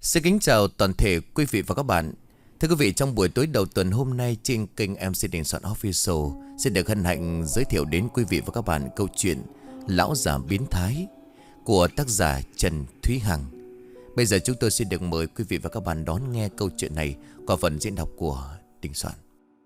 Xin kính chào toàn thể quý vị và các bạn. Thưa quý vị, trong buổi tối đầu tuần hôm nay trên kênh MC Đình Soạn Official xin được hân hạnh giới thiệu đến quý vị và các bạn câu chuyện Lão già biến thái của tác giả Trần Thúy Hằng. Bây giờ chúng tôi xin được mời quý vị và các bạn đón nghe câu chuyện này qua phần diễn đọc của Đình Soạn.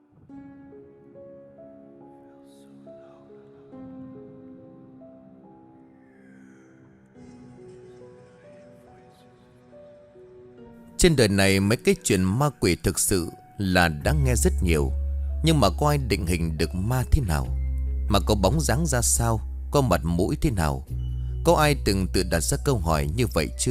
Trên đời này mấy cái chuyện ma quỷ thực sự là đáng nghe rất nhiều. Nhưng mà có ai định hình được ma thế nào? Mà có bóng dáng ra sao? Có mặt mũi thế nào? Có ai từng tự đặt ra câu hỏi như vậy chưa?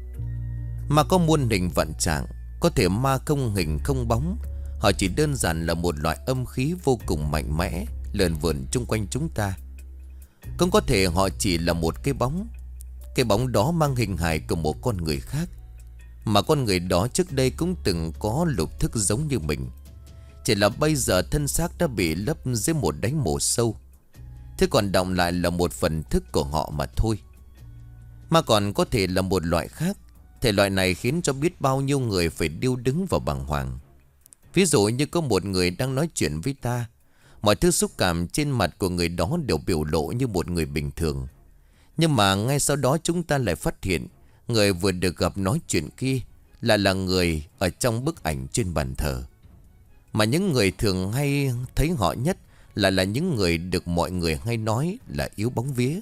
Ma có muôn hình vạn trạng. Có thể ma không hình không bóng. Họ chỉ đơn giản là một loại âm khí vô cùng mạnh mẽ lượn vượn chung quanh chúng ta. Cũng có thể họ chỉ là một cái bóng. Cái bóng đó mang hình hài của một con người khác, mà con người đó trước đây cũng từng có lục thức giống như mình. Chỉ là bây giờ thân xác đã bị lấp dưới một đáy mồ sâu. Thế còn đọng lại là một phần thức của họ mà thôi. Mà còn có thể là một loại khác. Thể loại này khiến cho biết bao nhiêu người phải điêu đứng và bàng hoàng. Ví dụ như có một người đang nói chuyện với ta. Mọi thứ xúc cảm trên mặt của người đó đều biểu lộ như một người bình thường. Nhưng mà ngay sau đó chúng ta lại phát hiện người vừa được gặp nói chuyện kia là người ở trong bức ảnh trên bàn thờ. Mà những người thường hay thấy họ nhất là những người được mọi người hay nói là yếu bóng vía.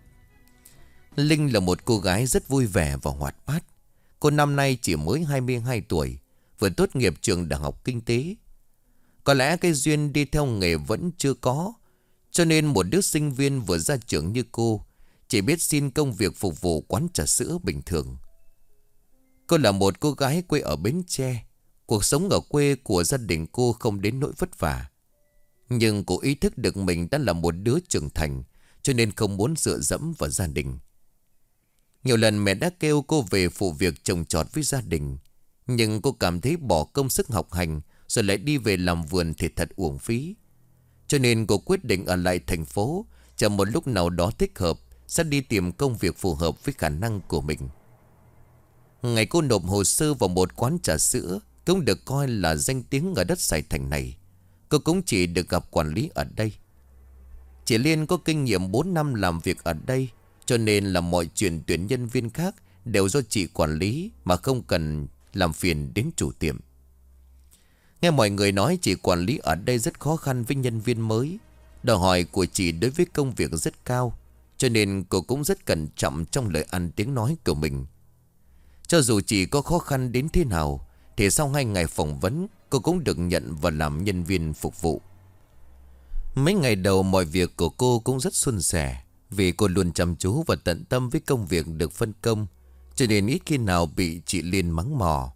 Linh là một cô gái rất vui vẻ và hoạt bát. Cô năm nay chỉ mới 22 tuổi, vừa tốt nghiệp trường đại học kinh tế. Có lẽ cái duyên đi theo nghề vẫn chưa có, cho nên một đứa sinh viên vừa ra trường như cô chỉ biết xin công việc phục vụ quán trà sữa bình thường. Cô là một cô gái quê ở Bến Tre. Cuộc sống ở quê của gia đình cô không đến nỗi vất vả. Nhưng cô ý thức được mình đã là một đứa trưởng thành, cho nên không muốn dựa dẫm vào gia đình. Nhiều lần mẹ đã kêu cô về phụ việc trồng trọt với gia đình, nhưng cô cảm thấy bỏ công sức học hành rồi lại đi về làm vườn thì thật uổng phí. Cho nên cô quyết định ở lại thành phố, chờ một lúc nào đó thích hợp sẽ đi tìm công việc phù hợp với khả năng của mình. Ngày cô nộp hồ sơ vào một quán trà sữa cũng được coi là danh tiếng ở đất Sài Thành này. Cô cũng chỉ được gặp quản lý ở đây. Chị Liên có kinh nghiệm 4 năm làm việc ở đây, cho nên là mọi chuyện tuyển nhân viên khác đều do chị quản lý mà không cần làm phiền đến chủ tiệm. Nghe mọi người nói chị quản lý ở đây rất khó khăn với nhân viên mới. Đòi hỏi của chị đối với công việc rất cao, cho nên cô cũng rất cẩn trọng trong lời ăn tiếng nói của mình. Cho dù chị có khó khăn đến thế nào thì sau 2 ngày phỏng vấn cô cũng được nhận và làm nhân viên phục vụ. Mấy ngày đầu mọi việc của cô cũng rất suôn sẻ, vì cô luôn chăm chú và tận tâm với công việc được phân công, cho nên ít khi nào bị chị Liên mắng mỏ.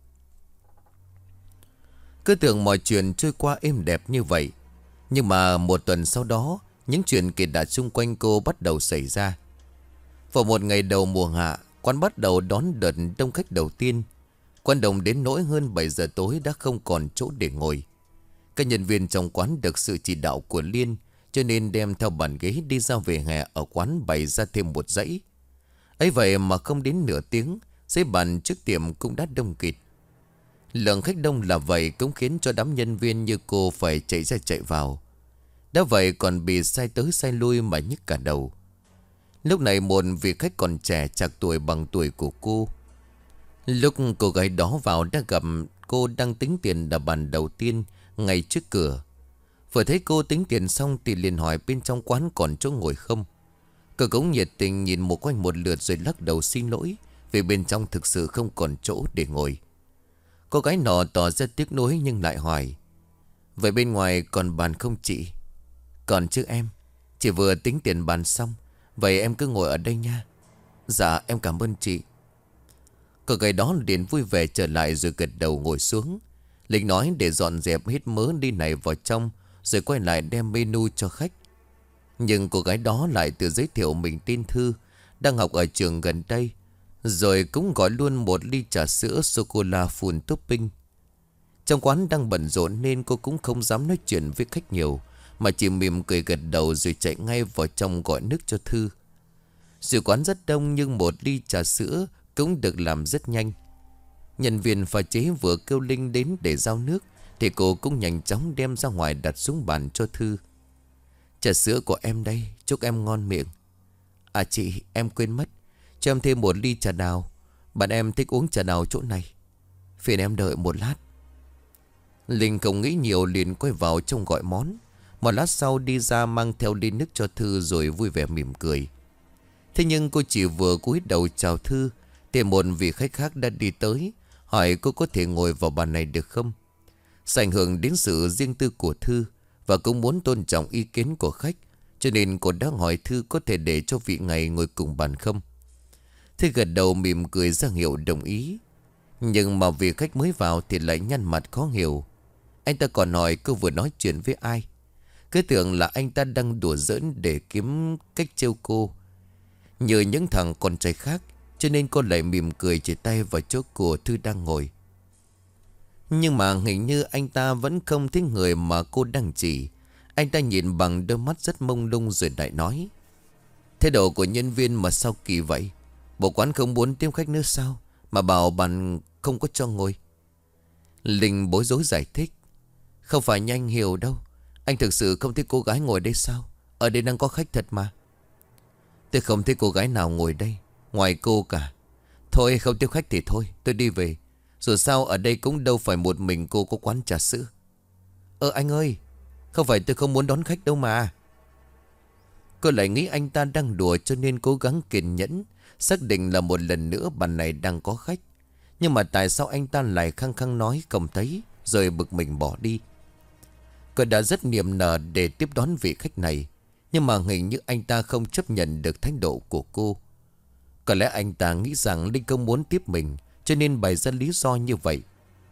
Cứ tưởng mọi chuyện trôi qua êm đẹp như vậy. Nhưng mà một tuần sau đó, những chuyện kỳ lạ xung quanh cô bắt đầu xảy ra. Vào một ngày đầu mùa hạ, quán bắt đầu đón đợt đông khách đầu tiên. Quán đông đến nỗi hơn 7 giờ tối đã không còn chỗ để ngồi. Các nhân viên trong quán được sự chỉ đạo của Liên, cho nên đem theo bàn ghế đi ra về hè ở quán bày ra thêm một dãy. Ấy vậy mà không đến nửa tiếng, dãy bàn trước tiệm cũng đã đông kịt. Lượng khách đông là vậy cũng khiến cho đám nhân viên như cô phải chạy ra chạy vào. Đã vậy còn bị sai tới sai lui mà nhức cả đầu. Lúc này một vị khách còn trẻ chạc tuổi bằng tuổi của cô. Lúc cô gái đó vào đã gặp cô đang tính tiền đập bàn đầu tiên ngay trước cửa. Vừa thấy cô tính tiền xong thì liền hỏi bên trong quán còn chỗ ngồi không. Cô cũng nhiệt tình nhìn một quanh một lượt rồi lắc đầu xin lỗi, vì bên trong thực sự không còn chỗ để ngồi. Cô gái nọ tỏ ra tiếc nuối nhưng lại hỏi: "Vậy bên ngoài còn bàn không chị?" "Còn chứ em, chị vừa tính tiền bàn xong. Vậy em cứ ngồi ở đây nha." "Dạ em cảm ơn chị." Cô gái đó liền vui vẻ trở lại rồi gật đầu ngồi xuống. Linh nói để dọn dẹp hết mớ đi này vào trong, rồi quay lại đem menu cho khách. Nhưng cô gái đó lại tự giới thiệu mình tên Thư, đang học ở trường gần đây, rồi cũng gọi luôn một ly trà sữa sô-cô-la full topping. Trong quán đang bận rộn nên cô cũng không dám nói chuyện với khách nhiều, mà chỉ mỉm cười gật đầu rồi chạy ngay vào trong gọi nước cho Thư. Dù quán rất đông nhưng một ly trà sữa cũng được làm rất nhanh. Nhân viên pha chế vừa kêu Linh đến để giao nước thì cô cũng nhanh chóng đem ra ngoài đặt xuống bàn cho Thư. Trà sữa của em đây, chúc em ngon miệng. À chị, em quên mất, cho em thêm một ly trà đào. Bạn em thích uống trà đào chỗ này. Phiền em đợi một lát. Linh không nghĩ nhiều liền quay vào trong gọi món. Một lát sau đi ra mang theo ly nước cho Thư rồi vui vẻ mỉm cười. Thế nhưng cô chỉ vừa cúi đầu chào Thư thì một vị khách khác đã đi tới, hỏi cô có thể ngồi vào bàn này được không. Sẽ ảnh hưởng đến sự riêng tư của Thư và cũng muốn tôn trọng ý kiến của khách, cho nên cô đã hỏi Thư có thể để cho vị này ngồi cùng bàn không. Thư gật đầu mỉm cười ra hiệu đồng ý. Nhưng mà vị khách mới vào thì lại nhăn mặt khó hiểu. Anh ta còn hỏi cô vừa nói chuyện với ai. Cứ tưởng là anh ta đang đùa giỡn để kiếm cách trêu cô như những thằng con trai khác, cho nên cô lại mỉm cười chỉ tay vào chỗ của Thư đang ngồi. Nhưng mà hình như anh ta vẫn không thấy người mà cô đang chỉ. Anh ta nhìn bằng đôi mắt rất mông lung rồi lại nói: Thái độ của nhân viên mà sao kỳ vậy? Bộ quán không muốn tiếp khách nữa sao mà bảo bạn không có cho ngồi? Linh bối rối giải thích: Không phải như anh hiểu đâu. Anh thực sự không thấy cô gái ngồi đây sao? Ở đây đang có khách thật mà. Tôi không thấy cô gái nào ngồi đây ngoài cô cả. Thôi không tiếp khách thì thôi, tôi đi về. Dù sao ở đây cũng đâu phải một mình cô có quán trà sữa. Anh ơi, không phải tôi không muốn đón khách đâu mà. Cô lại nghĩ anh ta đang đùa cho nên cố gắng kiên nhẫn, xác định là một lần nữa bàn này đang có khách. Nhưng mà tại sao anh ta lại khăng khăng nói không thấy, rồi bực mình bỏ đi. Cô đã rất niềm nở để tiếp đón vị khách này, nhưng mà hình như anh ta không chấp nhận được thái độ của cô. Có lẽ anh ta nghĩ rằng Linh không muốn tiếp mình, cho nên bày ra lý do như vậy.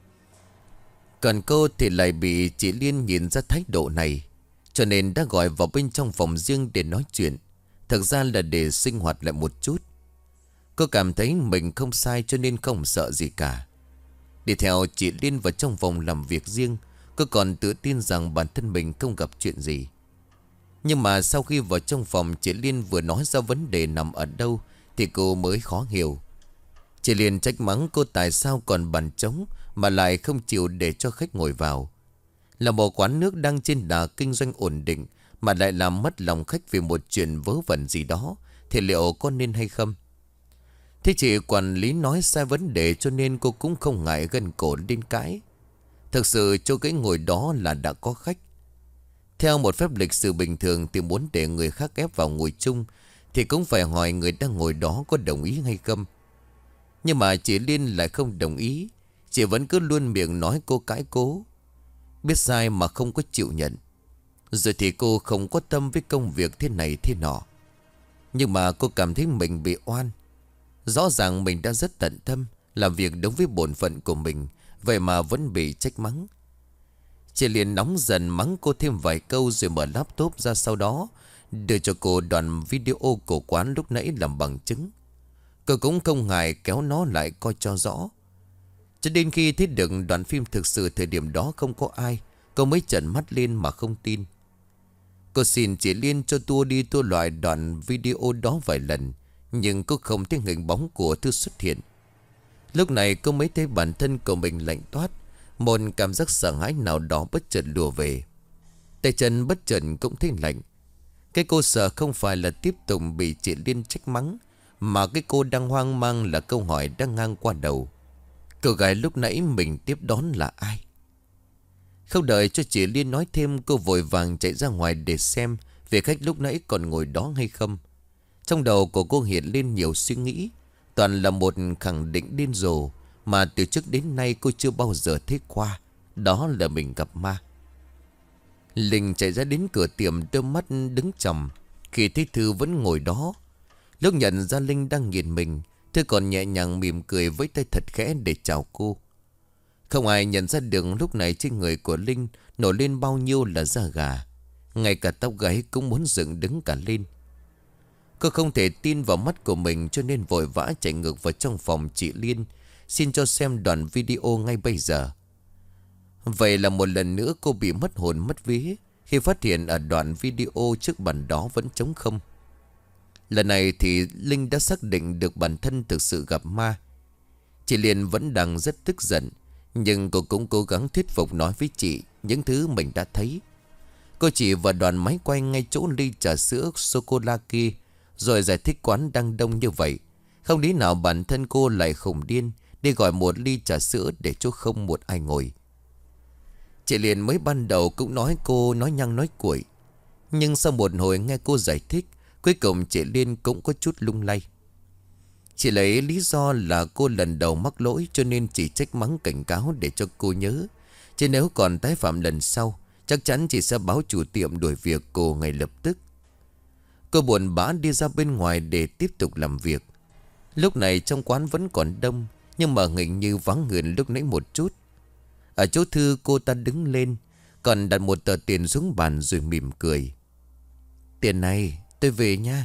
Còn cô thì lại bị chị Liên nhìn ra thái độ này, cho nên đã gọi vào bên trong phòng riêng để nói chuyện. Thực ra là để sinh hoạt lại một chút. Cô cảm thấy mình không sai cho nên không sợ gì cả. Đi theo chị Liên vào trong phòng làm việc riêng, cô còn tự tin rằng bản thân mình không gặp chuyện gì. Nhưng mà sau khi vào trong phòng, chị Liên vừa nói ra vấn đề nằm ở đâu thì cô mới khó hiểu. Chị Liên trách mắng cô tại sao còn bàn trống mà lại không chịu để cho khách ngồi vào. Là một quán nước đang trên đà kinh doanh ổn định mà lại làm mất lòng khách vì một chuyện vớ vẩn gì đó, thì liệu có nên hay không? Thế chị quản lý nói sai vấn đề cho nên cô cũng không ngại gân cổ lên cãi. Thực sự chỗ cái ngồi đó là đã có khách. Theo một phép lịch sự bình thường thì muốn để người khác ép vào ngồi chung thì cũng phải hỏi người đang ngồi đó có đồng ý hay không. Nhưng mà chị Liên lại không đồng ý. Chị vẫn cứ luôn miệng nói cô cãi cố, biết sai mà không có chịu nhận. Rồi thì cô không có tâm với công việc thế này thế nọ. Nhưng mà cô cảm thấy mình bị oan. Rõ ràng mình đã rất tận tâm làm việc đúng với bổn phận của mình, vậy mà vẫn bị trách mắng. Chị liền nóng dần mắng cô thêm vài câu rồi mở laptop ra, sau đó đưa cho cô đoạn video của quán lúc nãy làm bằng chứng. Cô cũng không ngại kéo nó lại coi cho rõ. Cho đến khi thấy được đoạn phim thực sự thời điểm đó không có ai, cô mới trợn mắt lên mà không tin. Cô xin chị Liên cho tua đi tua lại đoạn video đó vài lần, nhưng cô không thấy hình bóng của Thư xuất hiện. Lúc này cô mới thấy bản thân của mình lạnh toát. Một cảm giác sợ hãi nào đó bất chợt lùa về. Tay chân bất chợt cũng thấy lạnh. Cái cô sợ không phải là tiếp tục bị chị Liên trách mắng, mà cái cô đang hoang mang là câu hỏi đang ngang qua đầu. Cô gái lúc nãy mình tiếp đón là ai? Không đợi cho chị Liên nói thêm, cô vội vàng chạy ra ngoài để xem vị khách lúc nãy còn ngồi đó hay không. Trong đầu của cô hiện lên nhiều suy nghĩ, toàn là một khẳng định điên rồ mà từ trước đến nay cô chưa bao giờ thấy qua. Đó là mình gặp ma. Linh chạy ra đến cửa tiệm, đôi mắt đứng trầm khi thấy Thư vẫn ngồi đó. Lúc nhận ra Linh đang nhìn mình, Thư còn nhẹ nhàng mỉm cười với tay thật khẽ để chào cô. Không ai nhận ra được lúc này trên người của Linh nổi lên bao nhiêu là da gà. Ngay cả tóc gáy cũng muốn dựng đứng cả lên. Cô không thể tin vào mắt của mình cho nên vội vã chạy ngược vào trong phòng chị Liên, xin cho xem đoạn video ngay bây giờ. Vậy là một lần nữa cô bị mất hồn mất vía khi phát hiện ở đoạn video trước bàn đó vẫn trống không. Lần này thì Linh đã xác định được bản thân thực sự gặp ma. Chị Liên vẫn đang rất tức giận, nhưng cô cũng cố gắng thuyết phục nói với chị những thứ mình đã thấy. Cô chỉ vào đoàn máy quay ngay chỗ ly trà sữa sô-cô-la kia, rồi giải thích quán đang đông như vậy, không lý nào bản thân cô lại khùng điên đi gọi một ly trà sữa để chỗ không một ai ngồi. Chị Liên mới ban đầu cũng nói cô nói nhăng nói cuội, nhưng sau một hồi nghe cô giải thích, cuối cùng chị Liên cũng có chút lung lay. Chị lấy lý do là cô lần đầu mắc lỗi cho nên chỉ trách mắng cảnh cáo để cho cô nhớ. Chứ nếu còn tái phạm lần sau, chắc chắn chị sẽ báo chủ tiệm đuổi việc cô ngay lập tức. Cô buồn bã đi ra bên ngoài để tiếp tục làm việc. Lúc này trong quán vẫn còn đông, nhưng mà hình như vắng người lúc nãy một chút. Ở chỗ thư cô ta đứng lên, còn đặt một tờ tiền xuống bàn rồi mỉm cười. Tiền này tôi về nha.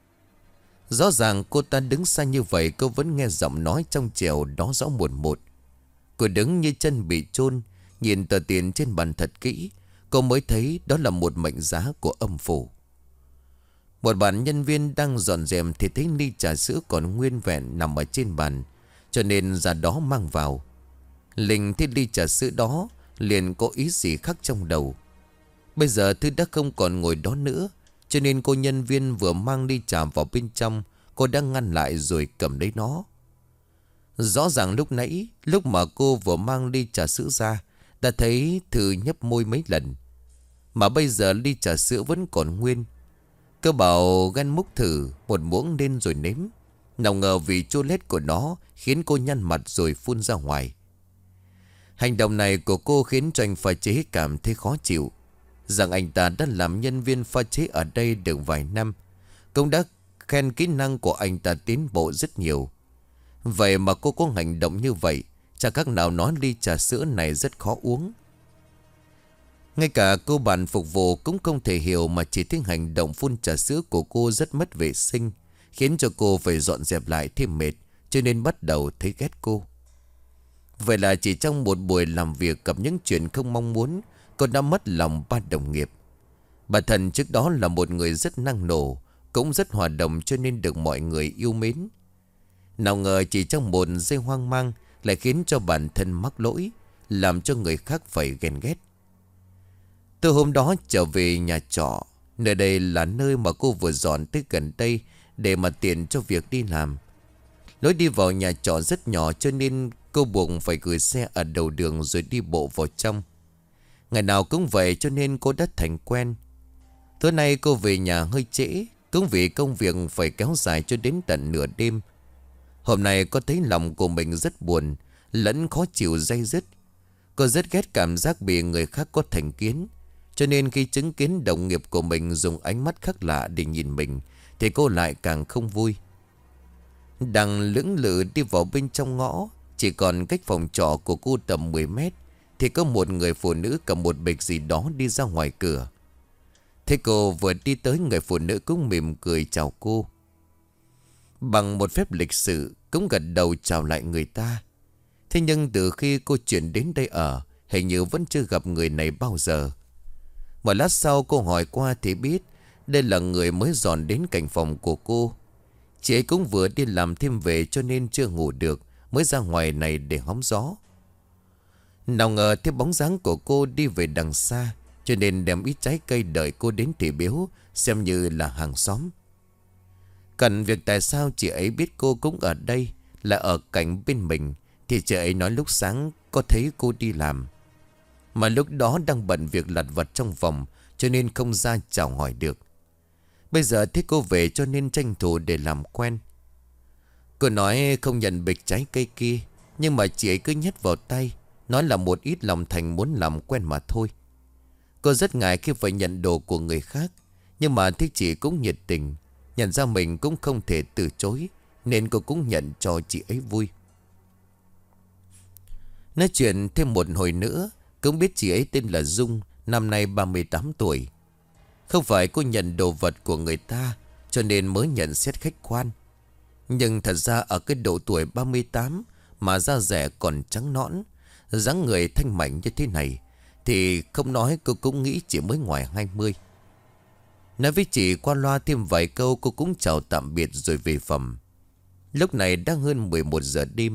Rõ ràng cô ta đứng xa như vậy, cô vẫn nghe giọng nói trong trẻo đó rõ một một. Cô đứng như chân bị chôn, nhìn tờ tiền trên bàn thật kỹ, cô mới thấy đó là một mệnh giá của âm phủ. Một bạn nhân viên đang dọn dẹp thì thấy ly trà sữa còn nguyên vẹn nằm ở trên bàn, cho nên ra đó mang vào. Linh thấy ly trà sữa đó liền có ý gì khác trong đầu. Bây giờ Thư đã không còn ngồi đó nữa, cho nên cô nhân viên vừa mang ly trà vào bên trong, cô đã ngăn lại rồi cầm lấy nó. Rõ ràng lúc nãy, lúc mà cô vừa mang ly trà sữa ra, đã thấy Thư nhấp môi mấy lần. Mà bây giờ ly trà sữa vẫn còn nguyên. Cô bảo ghen múc thử một muỗng lên rồi nếm. Nào ngờ vị chua lét của nó khiến cô nhăn mặt rồi phun ra ngoài. Hành động này của cô khiến cho anh pha chế cảm thấy khó chịu. Rằng anh ta đã làm nhân viên pha chế ở đây được vài năm, cũng đã khen kỹ năng của anh ta tiến bộ rất nhiều. Vậy mà cô có hành động như vậy, chẳng khác nào nói ly trà sữa này rất khó uống. Ngay cả cô bạn phục vụ cũng không thể hiểu, mà chỉ thấy hành động phun trà sữa của cô rất mất vệ sinh, khiến cho cô phải dọn dẹp lại thêm mệt, cho nên bắt đầu thấy ghét cô. Vậy là chỉ trong một buổi làm việc gặp những chuyện không mong muốn, cô đã mất lòng ba đồng nghiệp. Bà Thần trước đó là một người rất năng nổ, cũng rất hòa đồng cho nên được mọi người yêu mến. Nào ngờ chỉ trong một giây hoang mang lại khiến cho bản thân mắc lỗi, làm cho người khác phải ghen ghét. Từ hôm đó trở về nhà trọ, nơi đây là nơi mà cô vừa dọn tới gần đây để mà tiện cho việc đi làm. Lối đi vào nhà trọ rất nhỏ cho nên cô buộc phải gửi xe ở đầu đường rồi đi bộ vào trong. Ngày nào cũng vậy cho nên cô đã thành quen. Tối nay cô về nhà hơi trễ, cũng vì công việc phải kéo dài cho đến tận nửa đêm. Hôm nay cô thấy lòng của mình rất buồn, lẫn khó chịu day dứt. Cô rất ghét cảm giác bị người khác có thành kiến, cho nên khi chứng kiến đồng nghiệp của mình dùng ánh mắt khác lạ để nhìn mình thì cô lại càng không vui. Đang lưỡng lự đi vào bên trong ngõ, chỉ còn cách phòng trọ của cô tầm 10 mét, thì có một người phụ nữ cầm một bịch gì đó đi ra ngoài cửa. Thế cô vừa đi tới, người phụ nữ cũng mỉm cười chào cô. Bằng một phép lịch sự cũng gật đầu chào lại người ta. Thế nhưng từ khi cô chuyển đến đây ở, hình như vẫn chưa gặp người này bao giờ. Một lát sau cô hỏi qua thì biết đây là người mới dọn đến cạnh phòng của cô. Chị ấy cũng vừa đi làm thêm về cho nên chưa ngủ được, mới ra ngoài này để hóng gió. Nào ngờ thấy bóng dáng của cô đi về đằng xa, cho nên đem ít trái cây đợi cô đến thị biếu, xem như là hàng xóm. Cần việc tại sao chị ấy biết cô cũng ở đây, là ở cạnh bên mình, thì chị ấy nói lúc sáng có thấy cô đi làm, mà lúc đó đang bận việc lặt vặt trong phòng, cho nên không ra chào hỏi được. Bây giờ thấy cô về cho nên tranh thủ để làm quen. Cô nói không nhận bịch trái cây kia, nhưng mà chị ấy cứ nhét vào tay, nói là một ít lòng thành muốn làm quen mà thôi. Cô rất ngại khi phải nhận đồ của người khác, nhưng mà thấy chị cũng nhiệt tình, nhận ra mình cũng không thể từ chối, nên cô cũng nhận cho chị ấy vui. Nói chuyện thêm một hồi nữa, cũng biết chị ấy tên là Dung, năm nay 38 tuổi. Không phải cô nhận đồ vật của người ta cho nên mới nhận xét khách quan, nhưng thật ra ở cái độ tuổi 38 mà da dẻ còn trắng nõn, dáng người thanh mảnh như thế này, thì không nói cô cũng nghĩ chỉ mới ngoài 20. Nói với chị qua loa thêm vài câu, cô cũng chào tạm biệt rồi về phòng. Lúc này đang hơn 11 giờ đêm,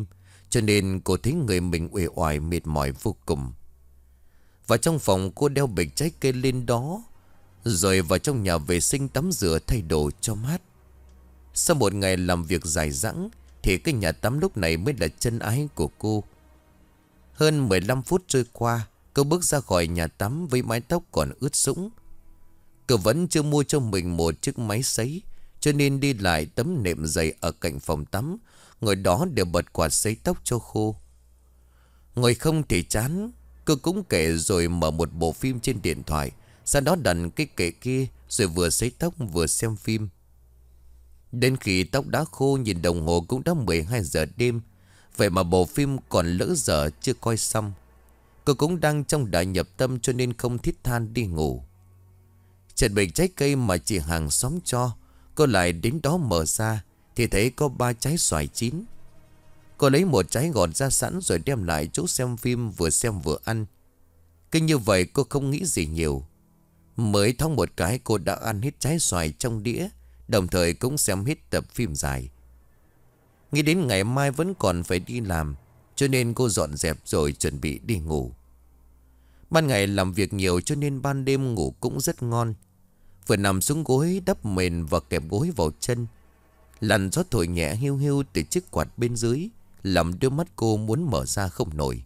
cho nên cô thấy người mình uể oải mệt mỏi vô cùng. Vào trong phòng cô đeo bịch trái cây lên đó, rồi vào trong nhà vệ sinh tắm rửa thay đồ cho mát. Sau một ngày làm việc dài dẳng thì cái nhà tắm lúc này mới là chân ái của cô. Hơn 15 phút trôi qua, cô bước ra khỏi nhà tắm với mái tóc còn ướt sũng. Cô vẫn chưa mua cho mình một chiếc máy sấy, cho nên đi lại tấm nệm dày ở cạnh phòng tắm, ngồi đó để bật quạt sấy tóc cho khô. Ngồi không thì chán, cô cũng kệ rồi mở một bộ phim trên điện thoại, sau đó đặt cái kệ kia rồi vừa sấy tóc vừa xem phim. Đến khi tóc đã khô, nhìn đồng hồ cũng đã 12 giờ đêm. Vậy mà bộ phim còn lỡ dở chưa coi xong. Cô cũng đang trong đại nhập tâm cho nên không thiết than đi ngủ. Chợt bịch trái cây mà chị hàng xóm cho, cô lại đến đó mở ra thì thấy có 3 trái xoài chín. Cô lấy một trái gọt ra sẵn rồi đem lại chỗ xem phim, vừa xem vừa ăn. Cứ như vậy cô không nghĩ gì nhiều. Mới thong một cái cô đã ăn hết trái xoài trong đĩa, đồng thời cũng xem hết tập phim dài. Nghĩ đến ngày mai vẫn còn phải đi làm, cho nên cô dọn dẹp rồi chuẩn bị đi ngủ. Ban ngày làm việc nhiều cho nên ban đêm ngủ cũng rất ngon. Vừa nằm xuống gối đắp mền và kẹp gối vào chân, làn gió thổi nhẹ hiu hiu từ chiếc quạt bên dưới, làm đôi mắt cô muốn mở ra không nổi.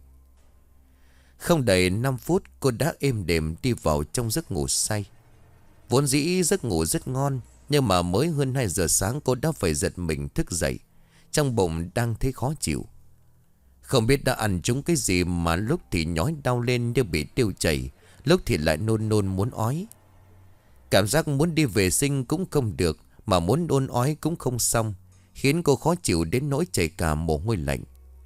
Không đầy 5 phút cô đã êm đềm đi vào trong giấc ngủ say. Vốn dĩ giấc ngủ rất ngon, nhưng mà mới hơn 2 giờ sáng cô đã phải giật mình thức dậy. Trong bụng đang thấy khó chịu. Không biết đã ăn trúng cái gì mà lúc thì nhói đau lên như bị tiêu chảy, lúc thì lại nôn nôn muốn ói. Cảm giác muốn đi vệ sinh cũng không được, mà muốn nôn ói cũng không xong, khiến cô khó chịu đến nỗi chảy cả mồ hôi lạnh.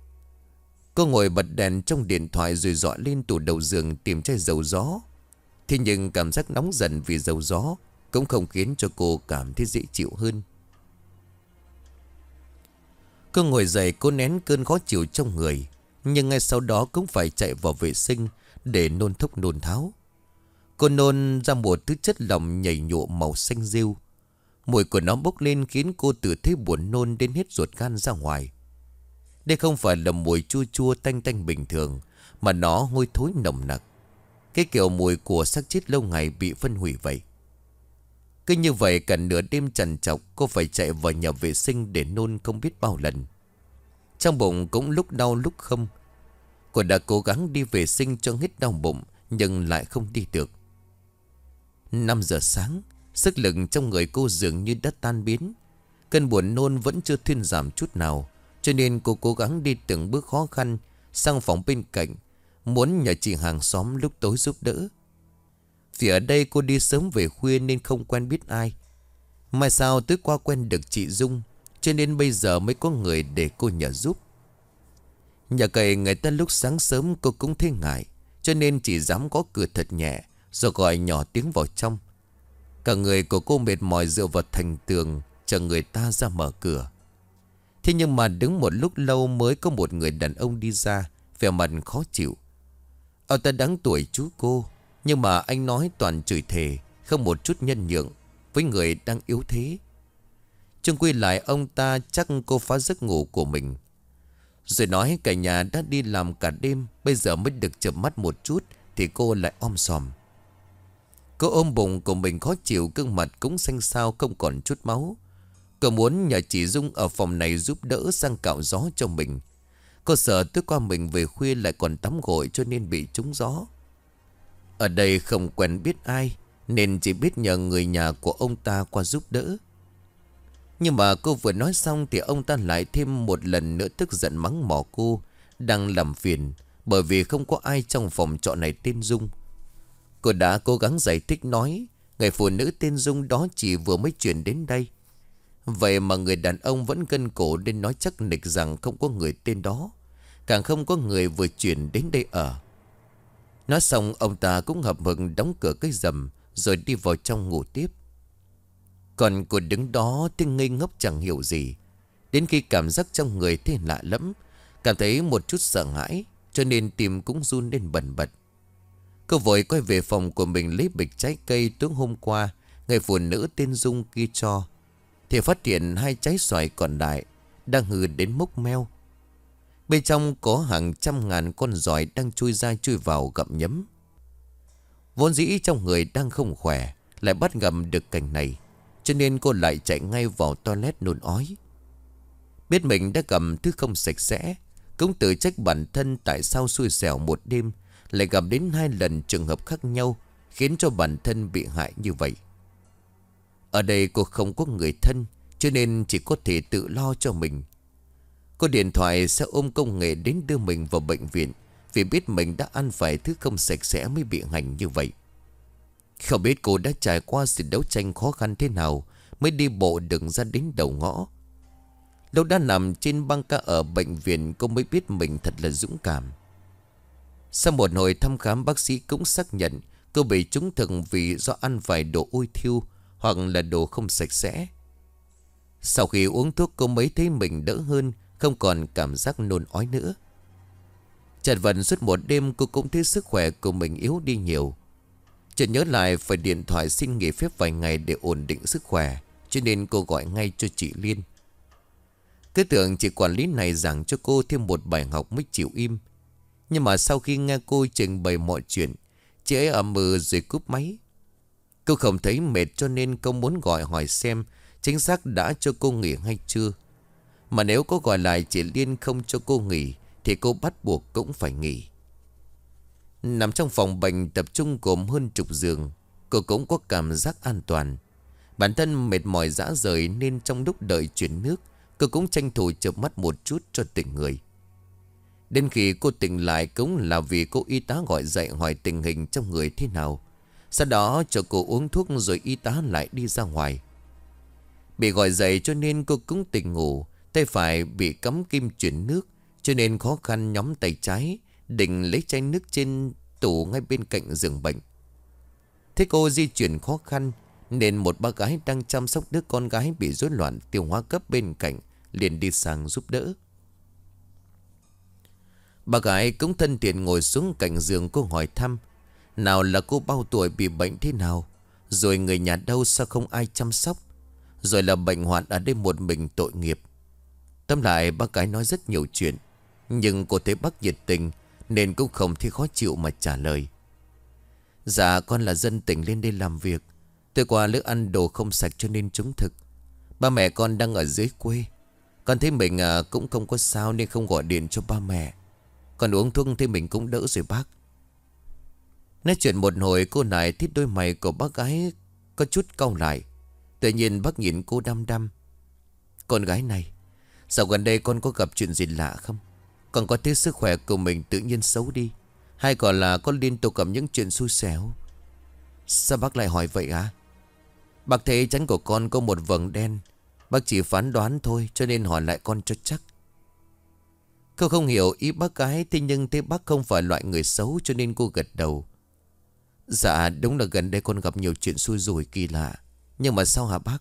Cô ngồi bật đèn trong điện thoại rồi dọi lên tủ đầu giường tìm chai dầu gió. Thế nhưng cảm giác nóng dần vì dầu gió cũng không khiến cho cô cảm thấy dễ chịu hơn. Cô ngồi dậy, cô nén cơn khó chịu trong người, nhưng ngay sau đó cũng phải chạy vào vệ sinh để nôn thốc nôn tháo. Cô nôn ra một thứ chất lỏng nhầy nhụa màu xanh rêu. Mùi của nó bốc lên khiến cô tự thấy buồn nôn đến hết ruột gan ra ngoài. Đây không phải là mùi chua chua tanh tanh bình thường, mà nó hôi thối nồng nặc. Cái kiểu mùi của xác chết lâu ngày bị phân hủy vậy. Cứ như vậy cả nửa đêm trằn trọc, cô phải chạy vào nhà vệ sinh để nôn không biết bao lần. Trong bụng cũng lúc đau lúc không. Cô đã cố gắng đi vệ sinh cho hết đau bụng, nhưng lại không đi được. 5 giờ sáng, sức lực trong người cô dường như đã tan biến. Cơn buồn nôn vẫn chưa thuyên giảm chút nào, cho nên cô cố gắng đi từng bước khó khăn sang phòng bên cạnh, muốn nhờ chị hàng xóm lúc tối giúp đỡ. Vì ở đây cô đi sớm về khuya nên không quen biết ai. Mai sao tối qua quen được chị Dung, cho nên bây giờ mới có người để cô nhờ giúp. Nhà cậy người ta lúc sáng sớm cô cũng thấy ngại, cho nên chỉ dám gõ cửa thật nhẹ rồi gọi nhỏ tiếng vào trong. Cả người của cô mệt mỏi dựa vào thành tường chờ người ta ra mở cửa. Thế nhưng mà đứng một lúc lâu mới có một người đàn ông đi ra, vẻ mặt khó chịu. Ông ta đáng tuổi chú cô, nhưng mà anh nói toàn chửi thề, không một chút nhân nhượng với người đang yếu thế. Chung quy lại ông ta chắc cô phá giấc ngủ của mình. Rồi nói cả nhà đã đi làm cả đêm, bây giờ mới được chợp mắt một chút thì cô lại om sòm. Cô ôm bụng của mình khó chịu, gương mặt cũng xanh xao không còn chút máu. Cô muốn nhờ chị Dung ở phòng này giúp đỡ sang cạo gió cho mình. Cô sợ tối qua mình về khuya lại còn tắm gội cho nên bị trúng gió. Ở đây không quen biết ai, nên chỉ biết nhờ người nhà của ông ta qua giúp đỡ. Nhưng mà cô vừa nói xong thì ông ta lại thêm một lần nữa tức giận mắng mỏ cô đang làm phiền, bởi vì không có ai trong phòng trọ này tên Dung. Cô đã cố gắng giải thích nói người phụ nữ tên Dung đó chỉ vừa mới chuyển đến đây. Vậy mà người đàn ông vẫn gân cổ đến nói chắc nịch rằng không có người tên đó, càng không có người vừa chuyển đến đây ở. Nói xong ông ta cũng hậm hực đóng cửa cái rầm rồi đi vào trong ngủ tiếp. Còn cô đứng đó thì ngây ngốc chẳng hiểu gì. Đến khi cảm giác trong người thế lạ lắm, cảm thấy một chút sợ hãi, cho nên tim cũng run lên bần bật. Cô vội quay về phòng của mình lấy bịch trái cây tối hôm qua người phụ nữ tên Dung kia cho, thì phát hiện 2 trái xoài còn lại đang hư đến mốc meo. Bên trong có hàng trăm ngàn con giòi đang chui ra chui vào gặm nhấm. Vốn dĩ trong người đang không khỏe, lại bắt gặp được cảnh này, cho nên cô lại chạy ngay vào toilet nôn ói. Biết mình đã cầm thứ không sạch sẽ, cũng tự trách bản thân tại sao xui xẻo một đêm lại gặp đến 2 lần trường hợp khác nhau, khiến cho bản thân bị hại như vậy. Ở đây cô không có người thân, cho nên chỉ có thể tự lo cho mình. Cô điện thoại xe ôm công nghệ đến đưa mình vào bệnh viện, vì biết mình đã ăn phải thứ không sạch sẽ mới bị hành như vậy. Không biết cô đã trải qua sự đấu tranh khó khăn thế nào mới đi bộ được ra đến đầu ngõ. Lúc đã nằm trên băng ca ở bệnh viện, cô mới biết mình thật là dũng cảm. Sau một hồi thăm khám, bác sĩ cũng xác nhận cô bị trúng thực vì do ăn phải đồ ôi thiêu hoặc là đồ không sạch sẽ. Sau khi uống thuốc, cô mới thấy mình đỡ hơn, không còn cảm giác nôn ói nữa. Chật vật suốt một đêm, cô cũng thấy sức khỏe của mình yếu đi nhiều. Chợt nhớ lại phải điện thoại xin nghỉ phép vài ngày để ổn định sức khỏe, cho nên cô gọi ngay cho chị Liên. Cứ tưởng chị quản lý này giảng cho cô thêm một bài học mới chịu im. Nhưng mà sau khi nghe cô trình bày mọi chuyện, chị ấy ậm ừ rồi cúp máy. Cô không thấy mệt cho nên cô muốn gọi hỏi xem chính xác đã cho cô nghỉ hay chưa. Mà nếu có gọi lại chị Liên không cho cô nghỉ thì cô bắt buộc cũng phải nghỉ. Nằm trong phòng bệnh tập trung gồm hơn chục giường, cô cũng có cảm giác an toàn. Bản thân mệt mỏi rã rời nên trong lúc đợi chuyển nước, cô cũng tranh thủ chợp mắt một chút cho tỉnh người. Đến khi cô tỉnh lại cũng là vì cô y tá gọi dậy hỏi tình hình trong người thế nào. Sau đó cho cô uống thuốc rồi y tá lại đi ra ngoài. Bị gọi dậy cho nên cô cũng tỉnh ngủ. Tay phải bị cắm kim chuyển nước, cho nên khó khăn nhóm tay trái định lấy chai nước trên tủ ngay bên cạnh giường bệnh. Thế cô di chuyển khó khăn nên một bác gái đang chăm sóc đứa con gái bị rối loạn tiêu hóa cấp bên cạnh liền đi sang giúp đỡ. Bà gái cũng thân thiện ngồi xuống cạnh giường cô hỏi thăm. Nào là cô bao tuổi, bị bệnh thế nào, rồi người nhà đâu, sao không ai chăm sóc, rồi là bệnh hoạn ở đây một mình tội nghiệp. Tóm lại bác gái nói rất nhiều chuyện, nhưng cô thấy bác nhiệt tình nên cũng không thấy khó chịu mà trả lời. Dạ con là dân tỉnh lên đây làm việc. Tôi qua lỡ ăn đồ không sạch cho nên trúng thực. Ba mẹ con đang ở dưới quê. Con thấy mình cũng không có sao nên không gọi điện cho ba mẹ. Còn uống thuốc thì mình cũng đỡ rồi bác. Nói chuyện một hồi cô này thấy đôi mày của bác gái có chút cau lại. Tự nhiên bác nhìn cô đăm đăm. Con gái này, dạo gần đây con có gặp chuyện gì lạ không? Con có thấy sức khỏe của mình tự nhiên xấu đi, hay còn là con liên tục gặp những chuyện xui xẻo? Sao bác lại hỏi vậy hả? Bác thấy chắn của con có một vầng đen. Bác chỉ phán đoán thôi cho nên hỏi lại con cho chắc. Cô không hiểu ý bác gái, thế nhưng thấy bác không phải loại người xấu cho nên cô gật đầu. Dạ đúng là gần đây con gặp nhiều chuyện xui rủi kỳ lạ. Nhưng mà sao hả bác?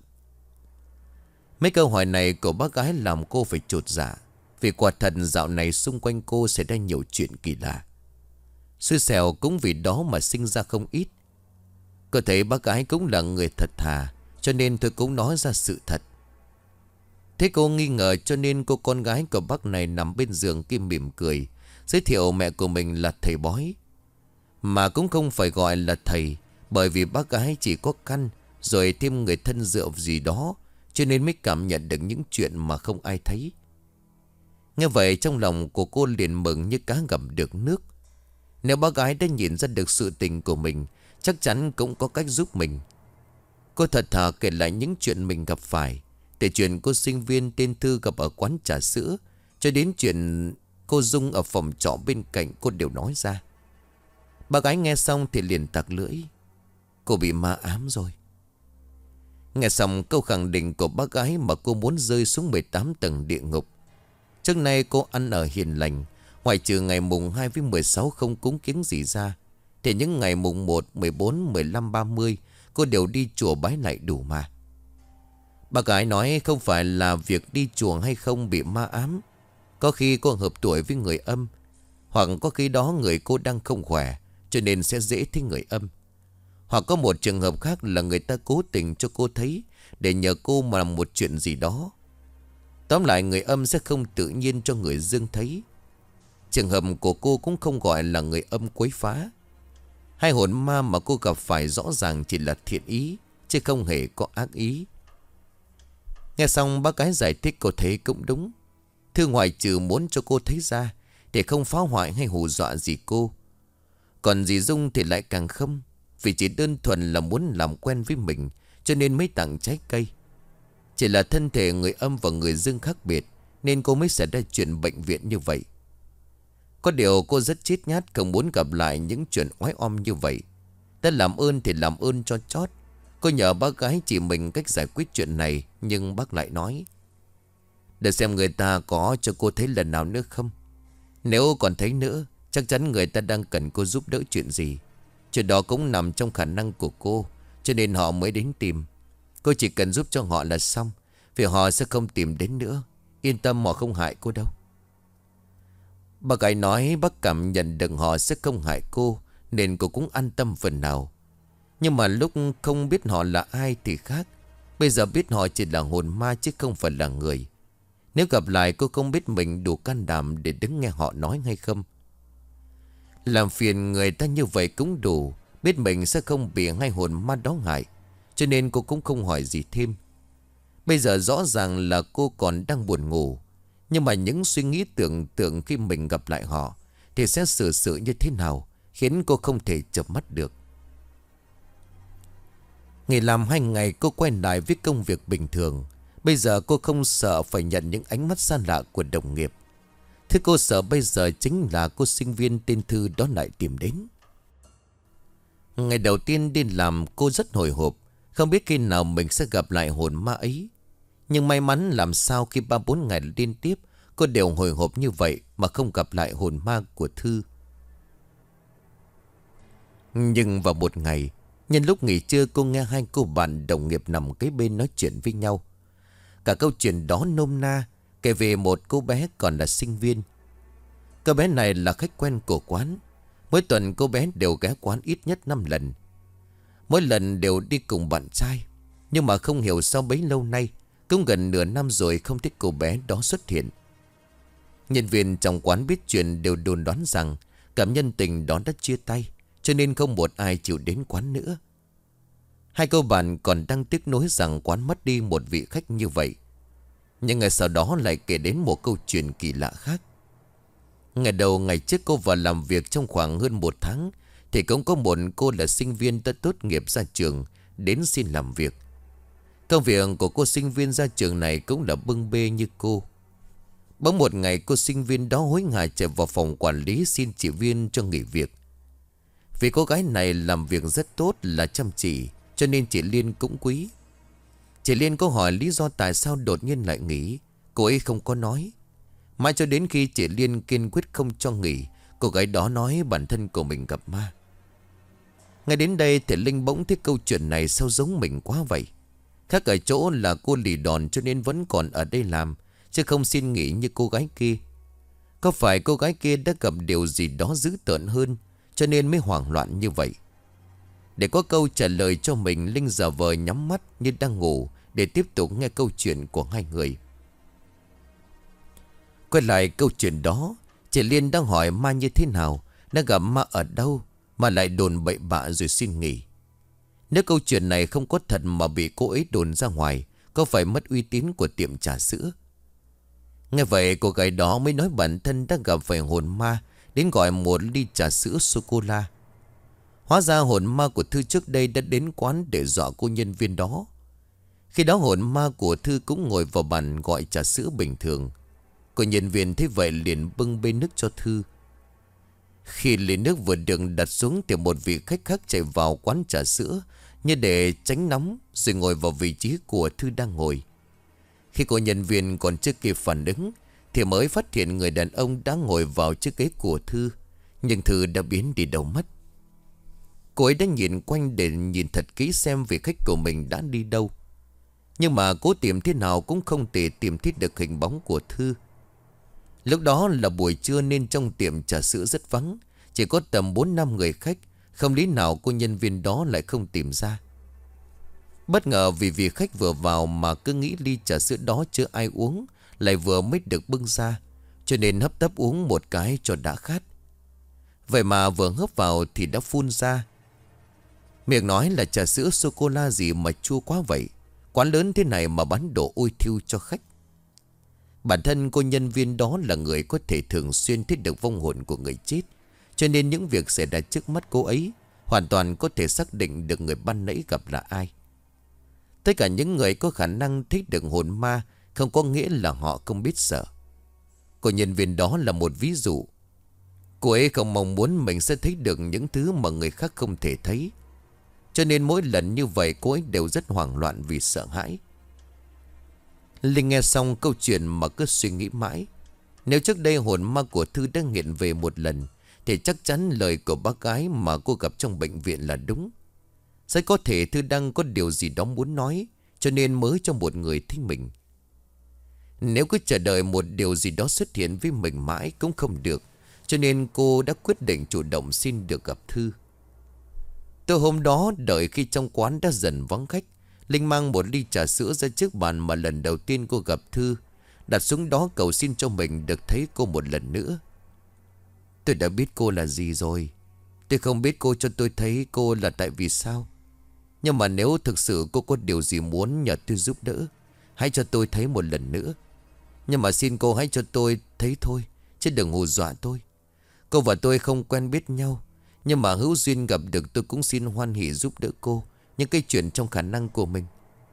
Mấy câu hỏi này của bác gái làm cô phải chột dạ. Vì quả thật dạo này xung quanh cô xảy ra nhiều chuyện kỳ lạ. Xui xẻo cũng vì đó mà sinh ra không ít. Cô thấy bác gái cũng là người thật thà, cho nên tôi cũng nói ra sự thật. Thế cô nghi ngờ cho nên cô con gái của bác này nằm bên giường kia mỉm cười, giới thiệu mẹ của mình là thầy bói. Mà cũng không phải gọi là thầy, bởi vì bác gái chỉ có căn rồi thêm người thân rượu gì đó, cho nên mới cảm nhận được những chuyện mà không ai thấy. Nghe vậy trong lòng của cô liền mừng như cá gặp được nước. Nếu bác gái đã nhìn ra được sự tình của mình, chắc chắn cũng có cách giúp mình. Cô thật thà kể lại những chuyện mình gặp phải, từ chuyện cô sinh viên tên Thư gặp ở quán trà sữa, cho đến chuyện cô Dung ở phòng trọ bên cạnh, cô đều nói ra. Bà gái nghe xong thì liền tặc lưỡi. Cô bị ma ám rồi. Nghe xong câu khẳng định của bác gái mà cô muốn rơi xuống 18 tầng địa ngục. Trước nay cô ăn ở hiền lành, ngoại trừ ngày mùng 2 với 16 không cúng kiến gì ra, thì những ngày mùng 1, 14, 15, 30 cô đều đi chùa bái lại đủ mà. Bác gái nói không phải là việc đi chùa hay không bị ma ám. Có khi cô hợp tuổi với người âm, hoặc có khi đó người cô đang không khỏe, cho nên sẽ dễ thấy người âm. Hoặc có một trường hợp khác là người ta cố tình cho cô thấy, để nhờ cô mà làm một chuyện gì đó. Tóm lại người âm sẽ không tự nhiên cho người dương thấy, Trường hợp của cô cũng không gọi là người âm quấy phá. Hai hồn ma mà cô gặp phải rõ ràng chỉ là thiện ý, chứ không hề có ác ý. Nghe xong bác gái giải thích, cô thấy cũng đúng. Thư ngoại trừ muốn cho cô thấy ra để không phá hoại hay hù dọa gì cô. Còn dì Dung thì lại càng không, vì chỉ đơn thuần là muốn làm quen với mình, cho nên mới tặng trái cây. Chỉ là thân thể người âm và người dương khác biệt, nên cô mới xảy ra chuyện bệnh viện như vậy. Có điều cô rất chít nhát, không muốn gặp lại những chuyện oái oăm như vậy. Đã làm ơn thì làm ơn cho chót. Cô nhờ bác gái chỉ mình cách giải quyết chuyện này, nhưng bác lại nói: để xem người ta có cho cô thấy lần nào nữa không. Nếu còn thấy nữa, chắc chắn người ta đang cần cô giúp đỡ chuyện gì. Chuyện đó cũng nằm trong khả năng của cô, cho nên họ mới đến tìm. Cô chỉ cần giúp cho họ là xong, vì họ sẽ không tìm đến nữa. Yên tâm, họ không hại cô đâu. Bà gái nói bác cảm nhận được họ sẽ không hại cô, nên cô cũng an tâm phần nào. Nhưng mà lúc không biết họ là ai thì khác. Bây giờ biết họ chỉ là hồn ma chứ không phải là người. Nếu gặp lại cô không biết mình đủ can đảm để đứng nghe họ nói hay không. Làm phiền người ta như vậy cũng đủ. Biết mình sẽ không bị hai hồn ma đó hại, cho nên cô cũng không hỏi gì thêm. Bây giờ rõ ràng là cô còn đang buồn ngủ, nhưng mà những suy nghĩ tưởng tượng khi mình gặp lại họ thì sẽ xử sự như thế nào khiến cô không thể chợp mắt được. Nghỉ làm 2 ngày cô quay lại với công việc bình thường. Bây giờ cô không sợ phải nhận những ánh mắt xa lạ của đồng nghiệp. Thứ cô sợ bây giờ chính là cô sinh viên tên Thư đó lại tìm đến. Ngày đầu tiên đi làm cô rất hồi hộp, không biết khi nào mình sẽ gặp lại hồn ma ấy. Nhưng may mắn làm sao khi 3-4 ngày liên tiếp cô đều hồi hộp như vậy mà không gặp lại hồn ma của Thư. Nhưng vào một ngày, nhân lúc nghỉ trưa, cô nghe hai cô bạn đồng nghiệp nằm kế bên nói chuyện với nhau. Cả câu chuyện đó nôm na kể về một cô bé còn là sinh viên. Cô bé này là khách quen của quán. Mỗi tuần cô bé đều ghé quán ít nhất 5 lần. Mỗi lần đều đi cùng bạn trai. Nhưng mà không hiểu sao bấy lâu nay, cũng gần nửa năm rồi không thấy cô bé đó xuất hiện. Nhân viên trong quán biết chuyện đều đồn đoán rằng cảm nhân tình đó đã chia tay, cho nên không một ai chịu đến quán nữa. Hai cô bạn còn đang tiếc nuối rằng quán mất đi một vị khách như vậy. Nhưng ngày sau đó lại kể đến một câu chuyện kỳ lạ khác. Ngày đầu ngày trước cô vào làm việc trong khoảng hơn 1 tháng, thì cũng có một cô là sinh viên đã tốt nghiệp ra trường đến xin làm việc. Công việc của cô sinh viên ra trường này cũng là bưng bê như cô. Bỗng một ngày cô sinh viên đó hối hả chạy vào phòng quản lý xin chị Viên cho nghỉ việc. Vì cô gái này làm việc rất tốt, là chăm chỉ, cho nên chị Liên cũng quý. Chị Liên có hỏi lý do tại sao đột nhiên lại nghỉ, cô ấy không có nói. Mãi cho đến khi chị Liên kiên quyết không cho nghỉ, cô gái đó nói bản thân của mình gặp ma. Ngay đến đây thì Linh bỗng thấy câu chuyện này sao giống mình quá vậy. Khác ở chỗ là cô lì đòn cho nên vẫn còn ở đây làm, chứ không xin nghỉ như cô gái kia. Có phải cô gái kia đã gặp điều gì đó dữ tợn hơn, cho nên mới hoảng loạn như vậy? Để có câu trả lời cho mình, Linh giả vờ nhắm mắt như đang ngủ để tiếp tục nghe câu chuyện của hai người. Quay lại câu chuyện đó, chị Liên đang hỏi ma như thế nào, đã gặp ma ở đâu mà lại đồn bậy bạ rồi xin nghỉ. Nếu câu chuyện này không có thật mà bị cô ấy đồn ra ngoài, có phải mất uy tín của tiệm trà sữa. Nghe vậy cô gái đó mới nói bản thân đã gặp phải hồn ma đến gọi một ly trà sữa sô-cô-la. Hóa ra hồn ma của Thư trước đây đã đến quán để dọa cô nhân viên đó. Khi đó hồn ma của Thư cũng ngồi vào bàn gọi trà sữa bình thường. Cô nhân viên thấy vậy liền bưng bê nước cho Thư. Khi ly nước vừa được đặt xuống thì một vị khách khác chạy vào quán trà sữa như để tránh nóng, rồi ngồi vào vị trí của Thư đang ngồi. Khi cô nhân viên còn chưa kịp phản ứng thì mới phát hiện người đàn ông đã ngồi vào chiếc ghế của Thư, nhưng Thư đã biến đi đâu mất. Cô ấy đã nhìn quanh để nhìn thật kỹ xem vị khách của mình đã đi đâu. Nhưng mà cố tìm thế nào cũng không thể tìm thấy được hình bóng của Thư. Lúc đó là buổi trưa nên trong tiệm trà sữa rất vắng, chỉ có tầm 4-5 người khách. Không lý nào cô nhân viên đó lại không tìm ra. Bất ngờ vì vị khách vừa vào mà cứ nghĩ ly trà sữa đó chưa ai uống, lại vừa mới được bưng ra, cho nên hấp tấp uống một cái cho đã khát. Vậy mà vừa hấp vào thì đã phun ra. Miệng nói là trà sữa sô-cô-la gì mà chua quá vậy. Quán lớn thế này mà bán đồ ôi thiêu cho khách. Bản thân cô nhân viên đó là người có thể thường xuyên thấy được vong hồn của người chết, cho nên những việc xảy ra trước mắt cô ấy hoàn toàn có thể xác định được người ban nãy gặp là ai. Tất cả những người có khả năng thấy được hồn ma không có nghĩa là họ không biết sợ. Cô nhân viên đó là một ví dụ. Cô ấy không mong muốn mình sẽ thấy được những thứ mà người khác không thể thấy, cho nên mỗi lần như vậy cô ấy đều rất hoảng loạn vì sợ hãi. Linh nghe xong câu chuyện mà cứ suy nghĩ mãi. Nếu trước đây hồn ma của Thư đã hiện về một lần thì chắc chắn lời của bác gái mà cô gặp trong bệnh viện là đúng. Rất có thể Thư đang có điều gì đó muốn nói, cho nên mới cho một người thích mình. Nếu cứ chờ đợi một điều gì đó xuất hiện với mình mãi cũng không được, cho nên cô đã quyết định chủ động xin được gặp Thư. Từ hôm đó, đợi khi trong quán đã dần vắng khách, Linh mang một ly trà sữa ra trước bàn mà lần đầu tiên cô gặp Thư, đặt xuống đó cầu xin cho mình được thấy cô một lần nữa. Tôi đã biết cô là gì rồi. Tôi không biết cô cho tôi thấy cô là tại vì sao. Nhưng mà nếu thực sự cô có điều gì muốn nhờ tôi giúp đỡ, hãy cho tôi thấy một lần nữa. Nhưng mà xin cô hãy cho tôi thấy thôi, chứ đừng hù dọa tôi. Cô và tôi không quen biết nhau, nhưng mà hữu duyên gặp được tôi cũng xin hoan hỉ giúp đỡ cô những cái chuyện trong khả năng của mình.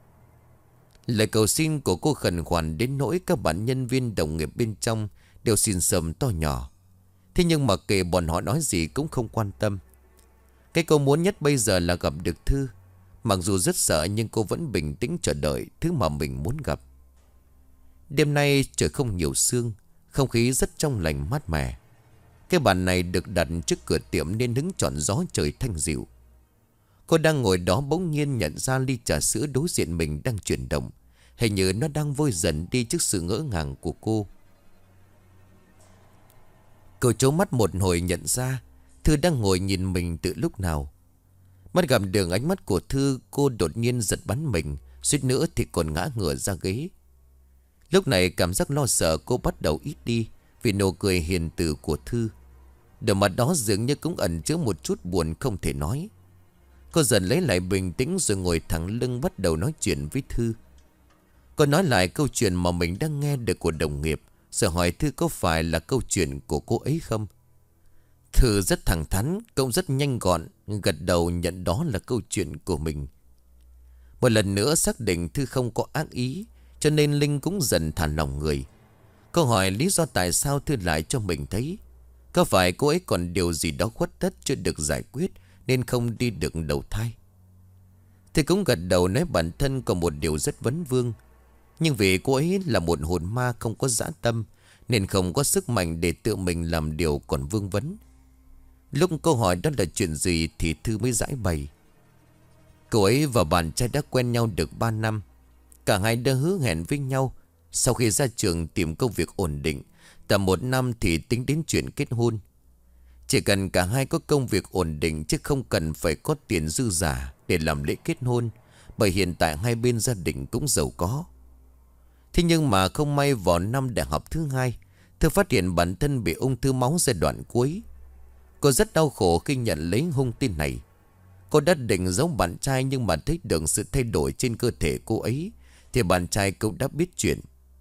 Lời cầu xin của cô khẩn khoản đến nỗi các bạn nhân viên đồng nghiệp bên trong đều xin sầm to nhỏ. Thế nhưng mà kể bọn họ nói gì cũng không quan tâm. Cái cô muốn nhất bây giờ là gặp được Thư. Mặc dù rất sợ nhưng cô vẫn bình tĩnh chờ đợi thứ mà mình muốn gặp. Đêm nay trời không nhiều sương, không khí rất trong lành mát mẻ. Cái bàn này được đặt trước cửa tiệm nên hứng trọn gió trời thanh dịu. Cô đang ngồi đó bỗng nhiên nhận ra ly trà sữa đối diện mình đang chuyển động. Hình như nó đang vơi dần đi trước sự ngỡ ngàng của cô. Cô trố mắt một hồi nhận ra Thư đang ngồi nhìn mình từ lúc nào. Mắt gặp đường ánh mắt của Thư, cô đột nhiên giật bắn mình, suýt nữa thì còn ngã ngửa ra ghế. Lúc này cảm giác lo sợ cô bắt đầu ít đi vì nụ cười hiền từ của Thư. Đôi mặt đó dường như cũng ẩn chứa một chút buồn không thể nói. Cô dần lấy lại bình tĩnh rồi ngồi thẳng lưng bắt đầu nói chuyện với Thư. Cô nói lại câu chuyện mà mình đang nghe được của đồng nghiệp, rồi hỏi Thư có phải là câu chuyện của cô ấy không. Thư rất thẳng thắn, cũng rất nhanh gọn, gật đầu nhận đó là câu chuyện của mình. Một lần nữa xác định Thư không có ác ý, cho nên Linh cũng dần thả lòng người. Cô hỏi lý do tại sao Thư lại cho mình thấy. Có phải cô ấy còn điều gì đó khuất tất chưa được giải quyết nên không đi được đầu thai. Thư cũng gật đầu nói bản thân còn một điều rất vấn vương. Nhưng vì cô ấy là một hồn ma không có dã tâm, nên không có sức mạnh để tự mình làm điều còn vương vấn. Lúc câu hỏi đó là chuyện gì thì Thư mới giải bày. Cô ấy và bạn trai đã quen nhau được 3 năm. Cả hai đã hứa hẹn với nhau sau khi ra trường tìm công việc ổn định, tầm 1 năm thì tính đến chuyện kết hôn. Chỉ cần cả hai có công việc ổn định chứ không cần phải có tiền dư giả để làm lễ kết hôn, bởi hiện tại hai bên gia đình cũng giàu có. Thế nhưng mà không may vào năm đại học thứ 2, Thư phát hiện bản thân bị ung thư máu giai đoạn cuối. Cô rất đau khổ khi nhận lấy hung tin này. Cô đã định giấu bạn trai nhưng mà thấy được sự thay đổi trên cơ thể cô ấy thì bạn trai cũng đã biết chuyện.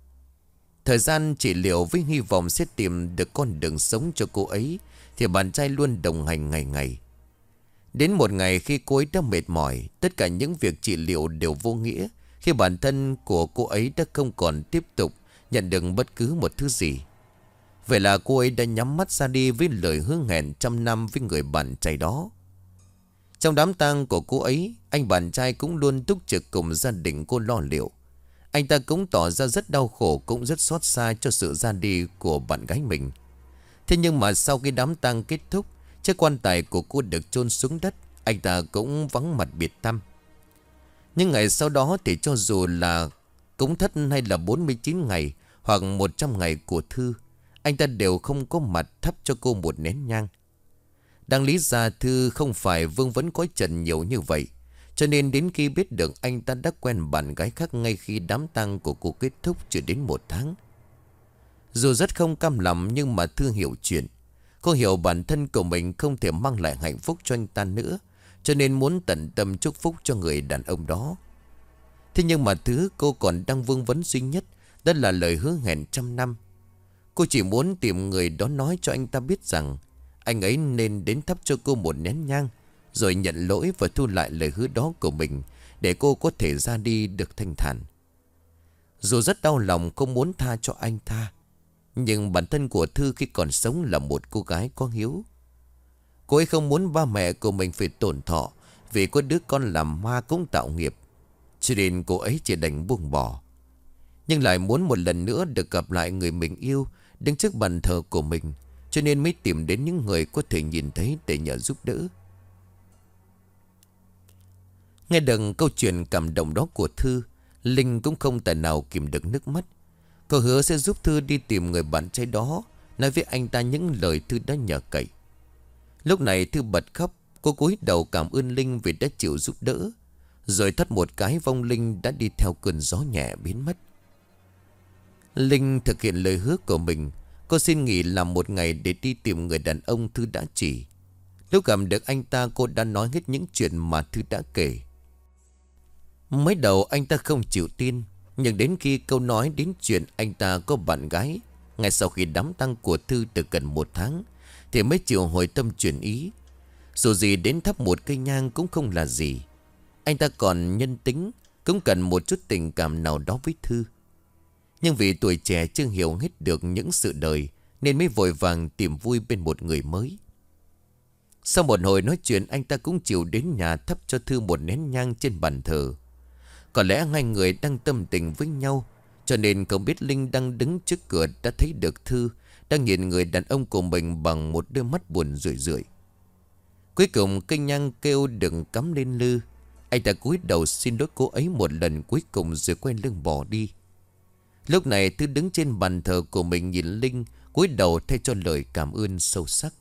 Thời gian trị liệu với hy vọng sẽ tìm được con đường sống cho cô ấy thì bạn trai luôn đồng hành ngày ngày. Đến một ngày khi cô ấy đã mệt mỏi, tất cả những việc trị liệu đều vô nghĩa khi bản thân của cô ấy đã không còn tiếp tục nhận được bất cứ một thứ gì. Vậy là cô ấy đã nhắm mắt ra đi với lời hứa hẹn trăm năm với người bạn trai đó. Trong đám tang của cô ấy, anh bạn trai cũng luôn túc trực cùng gia đình cô lo liệu. Anh ta cũng tỏ ra rất đau khổ, cũng rất xót xa cho sự ra đi của bạn gái mình. Thế nhưng mà sau khi đám tang kết thúc, chiếc quan tài của cô được chôn xuống đất, anh ta cũng vắng mặt biệt tăm. Nhưng ngày sau đó thì cho dù là cúng thất hay là 49 ngày hoặc 100 ngày của Thư, anh ta đều không có mặt thắp cho cô một nén nhang. Đáng lý ra Thư không phải vương vấn cõi trần nhiều như vậy, cho nên đến khi biết được anh ta đã quen bạn gái khác ngay khi đám tang của cô kết thúc chưa đến 1 tháng. Dù rất không cam lòng nhưng mà Thư hiểu chuyện. Cô hiểu bản thân của mình không thể mang lại hạnh phúc cho anh ta nữa, cho nên muốn tận tâm chúc phúc cho người đàn ông đó. Thế nhưng mà thứ cô còn đang vương vấn duy nhất, đó là lời hứa hẹn trăm năm. Cô chỉ muốn tìm người đó nói cho anh ta biết rằng anh ấy nên đến thắp cho cô một nén nhang, rồi nhận lỗi và thu lại lời hứa đó của mình, để cô có thể ra đi được thanh thản. Dù rất đau lòng không muốn tha cho anh ta, nhưng bản thân của Thư khi còn sống là một cô gái có hiếu. Cô ấy không muốn ba mẹ của mình phải tổn thọ vì có đứa con làm ma cũng tạo nghiệp, cho nên cô ấy chỉ đành buông bỏ. Nhưng lại muốn một lần nữa được gặp lại người mình yêu, đứng trước bàn thờ của mình, cho nên mới tìm đến những người có thể nhìn thấy để nhờ giúp đỡ. Nghe được câu chuyện cảm động đó của Thư, Linh cũng không tài nào kìm được nước mắt. Cô hứa sẽ giúp Thư đi tìm người bạn trai đó, nói với anh ta những lời Thư đã nhờ cậy. Lúc này Thư bật khóc. Cô cúi đầu cảm ơn Linh vì đã chịu giúp đỡ, rồi thắt một cái vong linh đã đi theo cơn gió nhẹ biến mất. Linh thực hiện lời hứa của mình. Cô xin nghỉ làm một ngày để đi tìm người đàn ông Thư đã chỉ. Lúc gặp được anh ta, cô đã nói hết những chuyện mà Thư đã kể. Mới đầu anh ta không chịu tin, nhưng đến khi câu nói đến chuyện anh ta có bạn gái ngay sau khi đám tang của Thư được gần 1 tháng, thì mới chịu hồi tâm chuyển ý. Dù gì đến thắp một cây nhang cũng không là gì. Anh ta còn nhân tính, cũng cần một chút tình cảm nào đó với Thư. Nhưng vì tuổi trẻ chưa hiểu hết được những sự đời, nên mới vội vàng tìm vui bên một người mới. Sau một hồi nói chuyện, anh ta cũng chịu đến nhà thắp cho Thư một nén nhang trên bàn thờ. Có lẽ hai người đang tâm tình với nhau, cho nên không biết Linh đang đứng trước cửa đã thấy được Thư đang nhìn người đàn ông của mình bằng một đôi mắt buồn rười rượi. Cuối cùng cây nhang kêu đừng cắm lên lư. Anh ta cúi đầu xin lỗi cô ấy một lần cuối cùng rồi quay lưng bỏ đi. Lúc này Thư đứng trên bàn thờ của mình nhìn Linh, cúi đầu thay cho lời cảm ơn sâu sắc.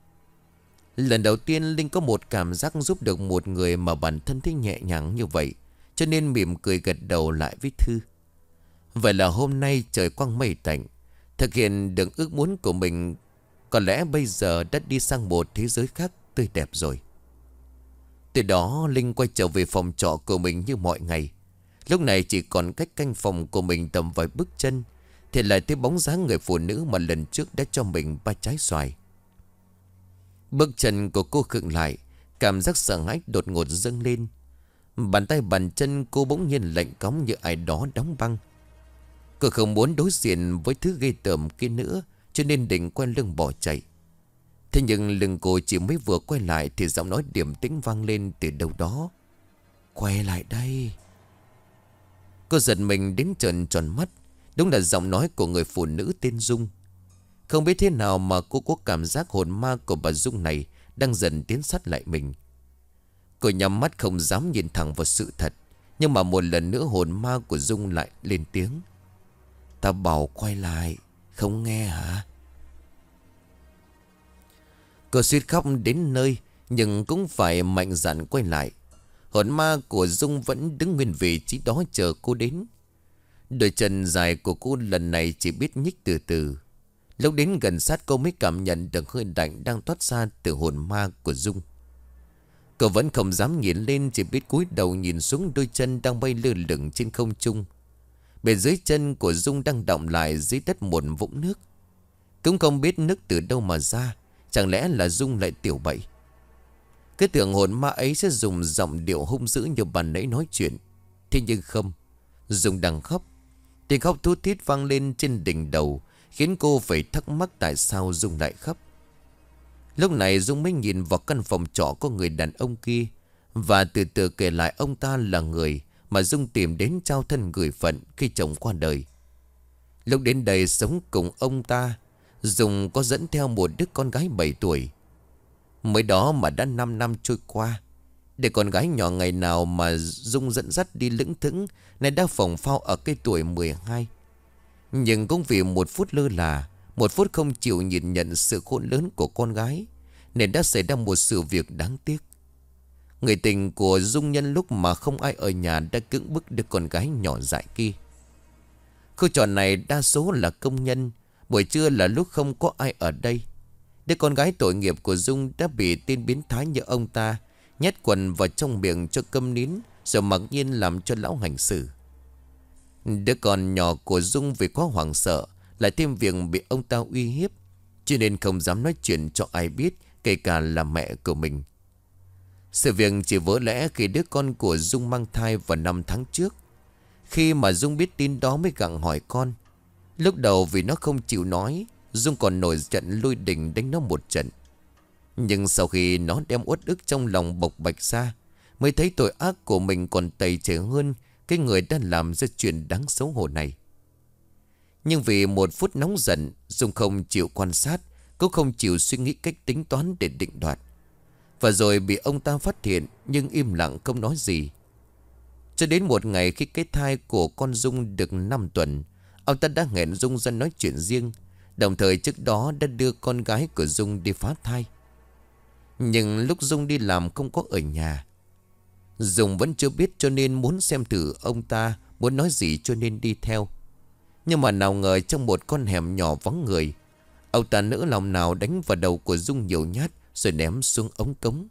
Lần đầu tiên Linh có một cảm giác giúp được một người mà bản thân thấy nhẹ nhàng như vậy, cho nên mỉm cười gật đầu lại với Thư. Vậy là hôm nay trời quang mây tạnh, thực hiện được ước muốn của mình. Có lẽ bây giờ đã đi sang một thế giới khác tươi đẹp rồi. Từ đó Linh quay trở về phòng trọ của mình như mọi ngày. Lúc này chỉ còn cách căn phòng của mình tầm vài bước chân, thì lại thấy bóng dáng người phụ nữ mà lần trước đã cho mình 3 trái xoài. Bước chân của cô khựng lại, cảm giác sợ hãi đột ngột dâng lên. Bàn tay bàn chân cô bỗng nhiên lạnh cóng như ai đó đóng băng. Cô không muốn đối diện với thứ ghê tởm kia nữa, cho nên định quay lưng bỏ chạy. Thế nhưng lưng cô chỉ mới vừa quay lại thì giọng nói điềm tĩnh vang lên từ đâu đó. Quay lại đây. Cô giật mình đến trợn tròn mắt. Đúng là giọng nói của người phụ nữ tên Dung. Không biết thế nào mà cô có cảm giác hồn ma của bà Dung này đang dần tiến sát lại mình. Cô nhắm mắt không dám nhìn thẳng vào sự thật. Nhưng mà một lần nữa hồn ma của Dung lại lên tiếng. Ta bảo quay lại, không nghe hả? Cô suýt khóc đến nơi, nhưng cũng phải mạnh dạn quay lại. Hồn ma của Dung vẫn đứng nguyên vị trí đó chờ cô đến. Đôi chân dài của cô lần này chỉ biết nhích từ từ. Lúc đến gần sát cô mới cảm nhận được hơi lạnh đang toát ra từ hồn ma của Dung. Cô vẫn không dám nhìn lên, chỉ biết cúi đầu nhìn xuống đôi chân đang bay lơ lửng trên không trung. Bên dưới chân của Dung đang đọng lại dưới đất một vũng nước. Cũng không biết nước từ đâu mà ra. Chẳng lẽ là Dung lại tiểu bậy? Cái tưởng hồn ma ấy sẽ dùng giọng điệu hung dữ như bà nãy nói chuyện. Thế nhưng không. Dung đang khóc. Tiếng khóc thút thít vang lên trên đỉnh đầu, khiến cô phải thắc mắc tại sao Dung lại khóc. Lúc này Dung mới nhìn vào căn phòng trọ có người đàn ông kia, và từ từ kể lại ông ta là người mà Dung tìm đến trao thân gửi phận khi chồng qua đời. Lúc đến đây sống cùng ông ta, Dung có dẫn theo một đứa con gái 7 tuổi. Mới đó mà đã 5 năm trôi qua. Để con gái nhỏ ngày nào mà Dung dẫn dắt đi lững thững, nay đã phồng phao ở cái tuổi 12. Nhưng cũng vì một phút lơ là, một phút không chịu nhìn nhận sự khôn lớn của con gái, nên đã xảy ra một sự việc đáng tiếc. Người tình của Dung nhân lúc mà không ai ở nhà đã cưỡng bức đứa con gái nhỏ dại kia. Khu trọ này đa số là công nhân, Buổi trưa là lúc không có ai ở đây. Đứa con gái tội nghiệp của Dung đã bị tên biến thái như ông ta nhét quần vào trong miệng cho câm nín, rồi mặc nhiên làm cho lão hành xử. Đứa con nhỏ của Dung vì quá hoảng sợ, lại thêm việc bị ông ta uy hiếp, cho nên không dám nói chuyện cho ai biết, kể cả là mẹ của mình. Sự việc chỉ vỡ lẽ khi đứa con của Dung mang thai vào 5 tháng trước. Khi mà Dung biết tin đó mới gặng hỏi con. Lúc đầu vì nó không chịu nói, Dung còn nổi giận lôi đình đánh nó một trận. Nhưng sau khi nó đem uất ức trong lòng bộc bạch ra, mới thấy tội ác của mình còn tày trẻ hơn cái người đã làm ra chuyện đáng xấu hổ này. Nhưng vì một phút nóng giận, Dung không chịu quan sát, cũng không chịu suy nghĩ cách tính toán để định đoạt. Và rồi bị ông ta phát hiện, nhưng im lặng không nói gì. Cho đến một ngày khi cái thai của con Dung được 5 tuần, ông ta đã hẹn Dung ra nói chuyện riêng. Đồng thời trước đó đã đưa con gái của Dung đi phá thai. Nhưng lúc Dung đi làm không có ở nhà. Dung vẫn chưa biết, cho nên muốn xem thử ông ta muốn nói gì cho nên đi theo. Nhưng mà nào ngờ trong một con hẻm nhỏ vắng người, ông ta nỡ lòng nào đánh vào đầu của Dung nhiều nhát rồi ném xuống ống cống.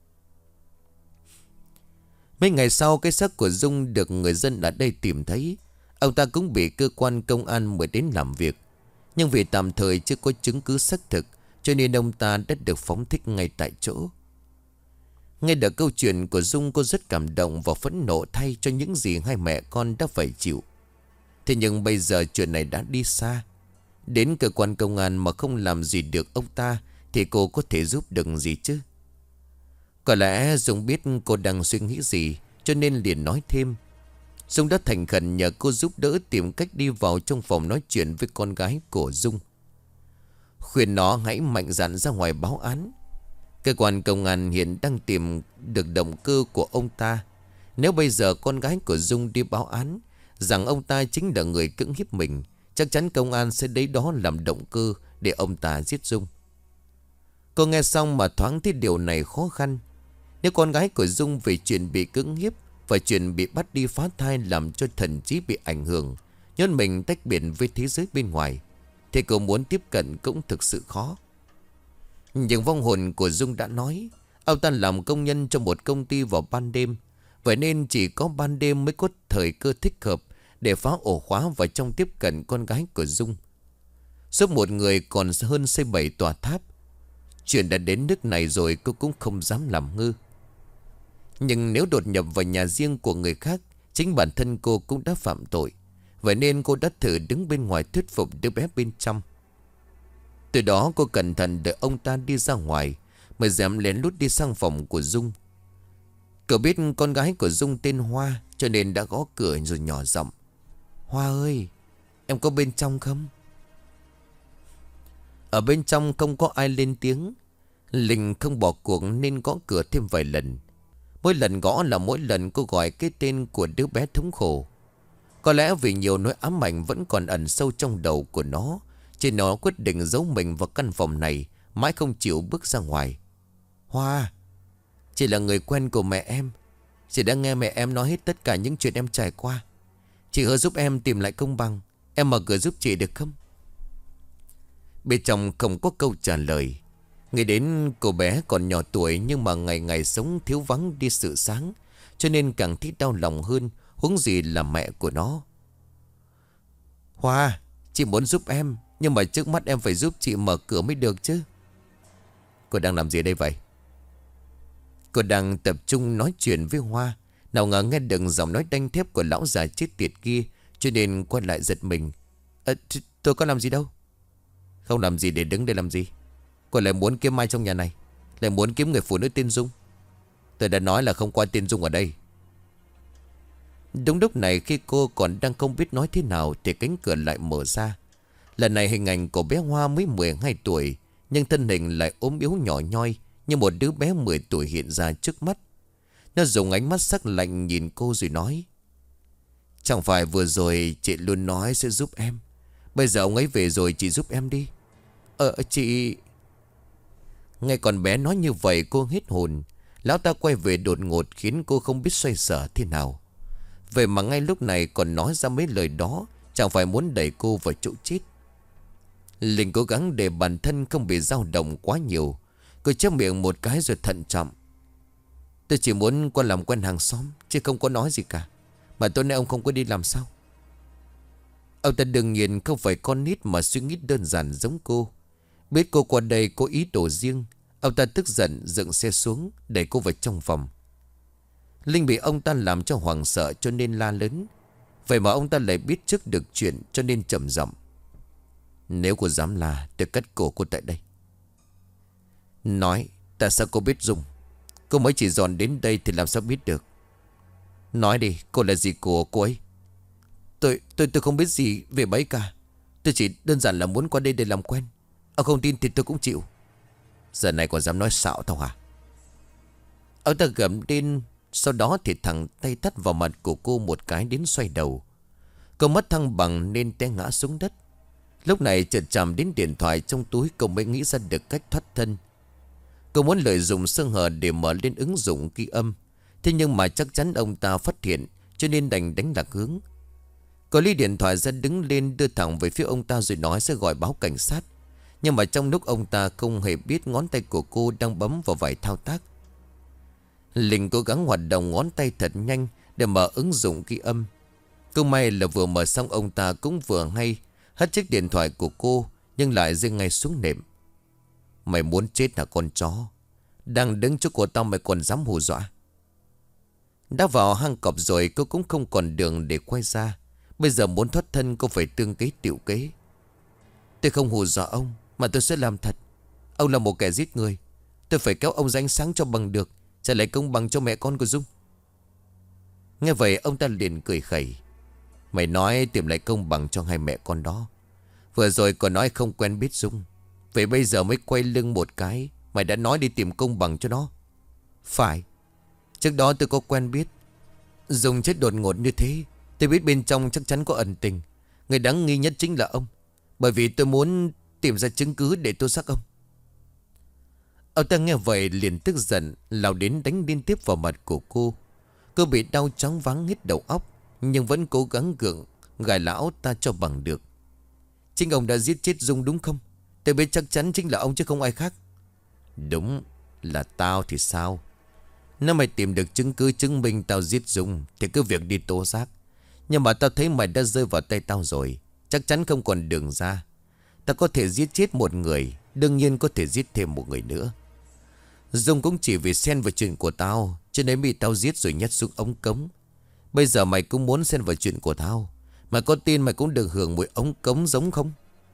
Mấy ngày sau, cái xác của Dung được người dân ở đây tìm thấy. Ông ta cũng bị cơ quan công an mời đến làm việc. Nhưng vì tạm thời chưa có chứng cứ xác thực, cho nên ông ta đã được phóng thích ngay tại chỗ. Nghe được câu chuyện của Dung, cô rất cảm động và phẫn nộ thay cho những gì hai mẹ con đã phải chịu. Thế nhưng bây giờ chuyện này đã đi xa. Đến cơ quan công an mà không làm gì được ông ta, thì cô có thể giúp được gì chứ? Có lẽ Dung biết cô đang suy nghĩ gì, cho nên liền nói thêm. Dung đã thành khẩn nhờ cô giúp đỡ tìm cách đi vào trong phòng nói chuyện với con gái của Dung, khuyên nó hãy mạnh dạn ra ngoài báo án. Cơ quan công an hiện đang tìm được động cơ của ông ta. Nếu bây giờ con gái của Dung đi báo án rằng ông ta chính là người cưỡng hiếp mình, chắc chắn công an sẽ lấy đó làm động cơ để ông ta giết Dung. Cô nghe xong mà thoáng thấy điều này khó khăn. Nếu con gái của Dung về chuyện bị cưỡng hiếp và chuyện bị bắt đi phá thai làm cho thần trí bị ảnh hưởng, nhốt mình tách biệt với thế giới bên ngoài, thì cô muốn tiếp cận cũng thực sự khó. Nhưng vong hồn của Dung đã nói ông ta làm công nhân trong một công ty vào ban đêm, vậy nên chỉ có ban đêm mới có thời cơ thích hợp để phá ổ khóa vào trong tiếp cận con gái của Dung. Giúp một người còn hơn xây 7 tòa tháp. Chuyện đã đến nước này rồi, cô cũng không dám làm ngơ. Nhưng nếu đột nhập vào nhà riêng của người khác, chính bản thân cô cũng đã phạm tội. Vậy nên cô đã thử đứng bên ngoài thuyết phục đứa bé bên trong. Từ đó cô cẩn thận đợi ông ta đi ra ngoài, mới dám lén lút đi sang phòng của Dung. Cậu biết con gái của Dung tên Hoa, cho nên đã gõ cửa rồi nhỏ giọng: "Hoa ơi, em có bên trong không?" Ở bên trong không có ai lên tiếng. Linh không bỏ cuộc nên gõ cửa thêm vài lần. Mỗi lần gõ là mỗi lần cô gọi cái tên của đứa bé thống khổ. Có lẽ vì nhiều nỗi ám ảnh vẫn còn ẩn sâu trong đầu của nó, cho nó quyết định giấu mình vào căn phòng này, mãi không chịu bước ra ngoài. "Hoa, chị là người quen của mẹ em. Chị đã nghe mẹ em nói hết tất cả những chuyện em trải qua. Chị hứa giúp em tìm lại công bằng. Em mở cửa giúp chị được không?" Bên trong không có câu trả lời. Nghĩ đến cô bé còn nhỏ tuổi, nhưng mà ngày ngày sống thiếu vắng đi sự sáng, cho nên càng thích đau lòng hơn, huống gì là mẹ của nó. "Hoa, chị muốn giúp em, nhưng mà trước mắt em phải giúp chị mở cửa mới được chứ." "Cô đang làm gì đây vậy?" Cô đang tập trung nói chuyện với Hoa, nào ngờ nghe được giọng nói đanh thép của lão già chết tiệt kia, cho nên quay lại giật mình. Tôi có làm gì đâu." "Không làm gì để đứng đây làm gì? Cô lại muốn kiếm ai trong nhà này? Lại muốn kiếm người phụ nữ tên Dung? Tôi đã nói là không qua tên Dung ở đây." Đúng lúc này, khi cô còn đang không biết nói thế nào, thì cánh cửa lại mở ra. Lần này hình ảnh của bé Hoa mới 12 tuổi, nhưng thân hình lại ốm yếu nhỏ nhoi như một đứa bé 10 tuổi hiện ra trước mắt. Nó dùng ánh mắt sắc lạnh nhìn cô rồi nói: "Chẳng phải vừa rồi chị luôn nói sẽ giúp em. Bây giờ ông ấy về rồi, chị giúp em đi." Chị..." Nghe con bé nói như vậy, cô hết hồn. Lão ta quay về đột ngột khiến cô không biết xoay sở thế nào. Vậy mà ngay lúc này còn nói ra mấy lời đó, chẳng phải muốn đẩy cô vào chỗ chết. Linh cố gắng để bản thân không bị dao động quá nhiều. Cô chép miệng một cái rồi thận trọng. Tôi chỉ muốn qua làm quen hàng xóm, chứ không có nói gì cả. Mà tối nay ông không có đi làm sao? Ông ta đương nhiên không phải con nít mà suy nghĩ đơn giản giống cô. Biết cô qua đây có ý đồ riêng, ông ta tức giận dựng xe xuống đẩy cô vào trong phòng. Linh bị ông ta làm cho hoảng sợ cho nên la lớn. Vậy mà ông ta lại biết trước được chuyện cho nên trầm giọng. Nếu cô dám la, tôi cắt cổ cô tại đây. Nói, tại sao cô biết Dung? Cô mới chỉ dọn đến đây thì làm sao biết được? Nói đi, cô là gì của cô ấy? Tôi không biết gì về bấy cả. Tôi chỉ đơn giản là muốn qua đây để làm quen. Ông không tin thì tôi cũng chịu. Giờ này còn dám nói xạo tao hả? Ông ta gầm lên. Sau đó thì thẳng tay tắt vào mặt của cô một cái đến xoay đầu. Cô mất thăng bằng nên té ngã xuống đất. Lúc này chợt chạm đến điện thoại trong túi, cô mới nghĩ ra được cách thoát thân. Cô muốn lợi dụng sơ hở để mở lên ứng dụng ghi âm. Thế nhưng mà chắc chắn ông ta phát hiện, cho nên đành đánh lạc hướng. Cô lấy điện thoại ra đứng lên đưa thẳng về phía ông ta rồi nói sẽ gọi báo cảnh sát. Nhưng mà trong lúc ông ta không hề biết ngón tay của cô đang bấm vào vài thao tác. Linh cố gắng hoạt động ngón tay thật nhanh để mở ứng dụng ghi âm. Câu may là vừa mở xong ông ta cũng vừa hay hất chiếc điện thoại của cô, nhưng lại rơi ngay xuống nệm. Mày muốn chết hả con chó? Đang đứng trước của tao mày còn dám hù dọa? Đã vào hang cọp rồi cô cũng không còn đường để quay ra. Bây giờ muốn thoát thân cô phải tương kế tiểu kế. Tôi không hù dọa ông, mà tôi sẽ làm thật. Ông là một kẻ giết người. Tôi phải kéo ông ra ánh sáng cho bằng được, trả lại công bằng cho mẹ con của Dung. Nghe vậy ông ta liền cười khẩy. Mày nói tìm lại công bằng cho hai mẹ con đó. Vừa rồi còn nói không quen biết Dung. Vậy bây giờ mới quay lưng một cái, mày đã nói đi tìm công bằng cho nó. Phải. Trước đó tôi có quen biết. Dung chết đột ngột như thế, tôi biết bên trong chắc chắn có ẩn tình. Người đáng nghi nhất chính là ông. Bởi vì tôi muốn tìm ra chứng cứ để tố giác ông. Ông ta nghe vậy liền tức giận, lao đến đánh liên tiếp vào mặt của cô. Cô bị đau choáng váng hết đầu óc, nhưng vẫn cố gắng gượng gài lão ta cho bằng được. Chính ông đã giết chết Dung đúng không? Tôi biết chắc chắn chính là ông chứ không ai khác. Đúng là tao thì sao? Nếu mày tìm được chứng cứ chứng minh tao giết Dung thì cứ việc đi tố giác. Nhưng mà tao thấy mày đã rơi vào tay tao rồi, chắc chắn không còn đường ra. Tao có thể giết chết một người, đương nhiên có thể giết thêm một người nữa. Dung cũng chỉ vì xen vào chuyện của tao, cho nên bị tao giết rồi nhét xuống ống cống. Bây giờ mày cũng muốn xen vào chuyện của tao. Mày có tin mày cũng được hưởng mùi ống cống giống không?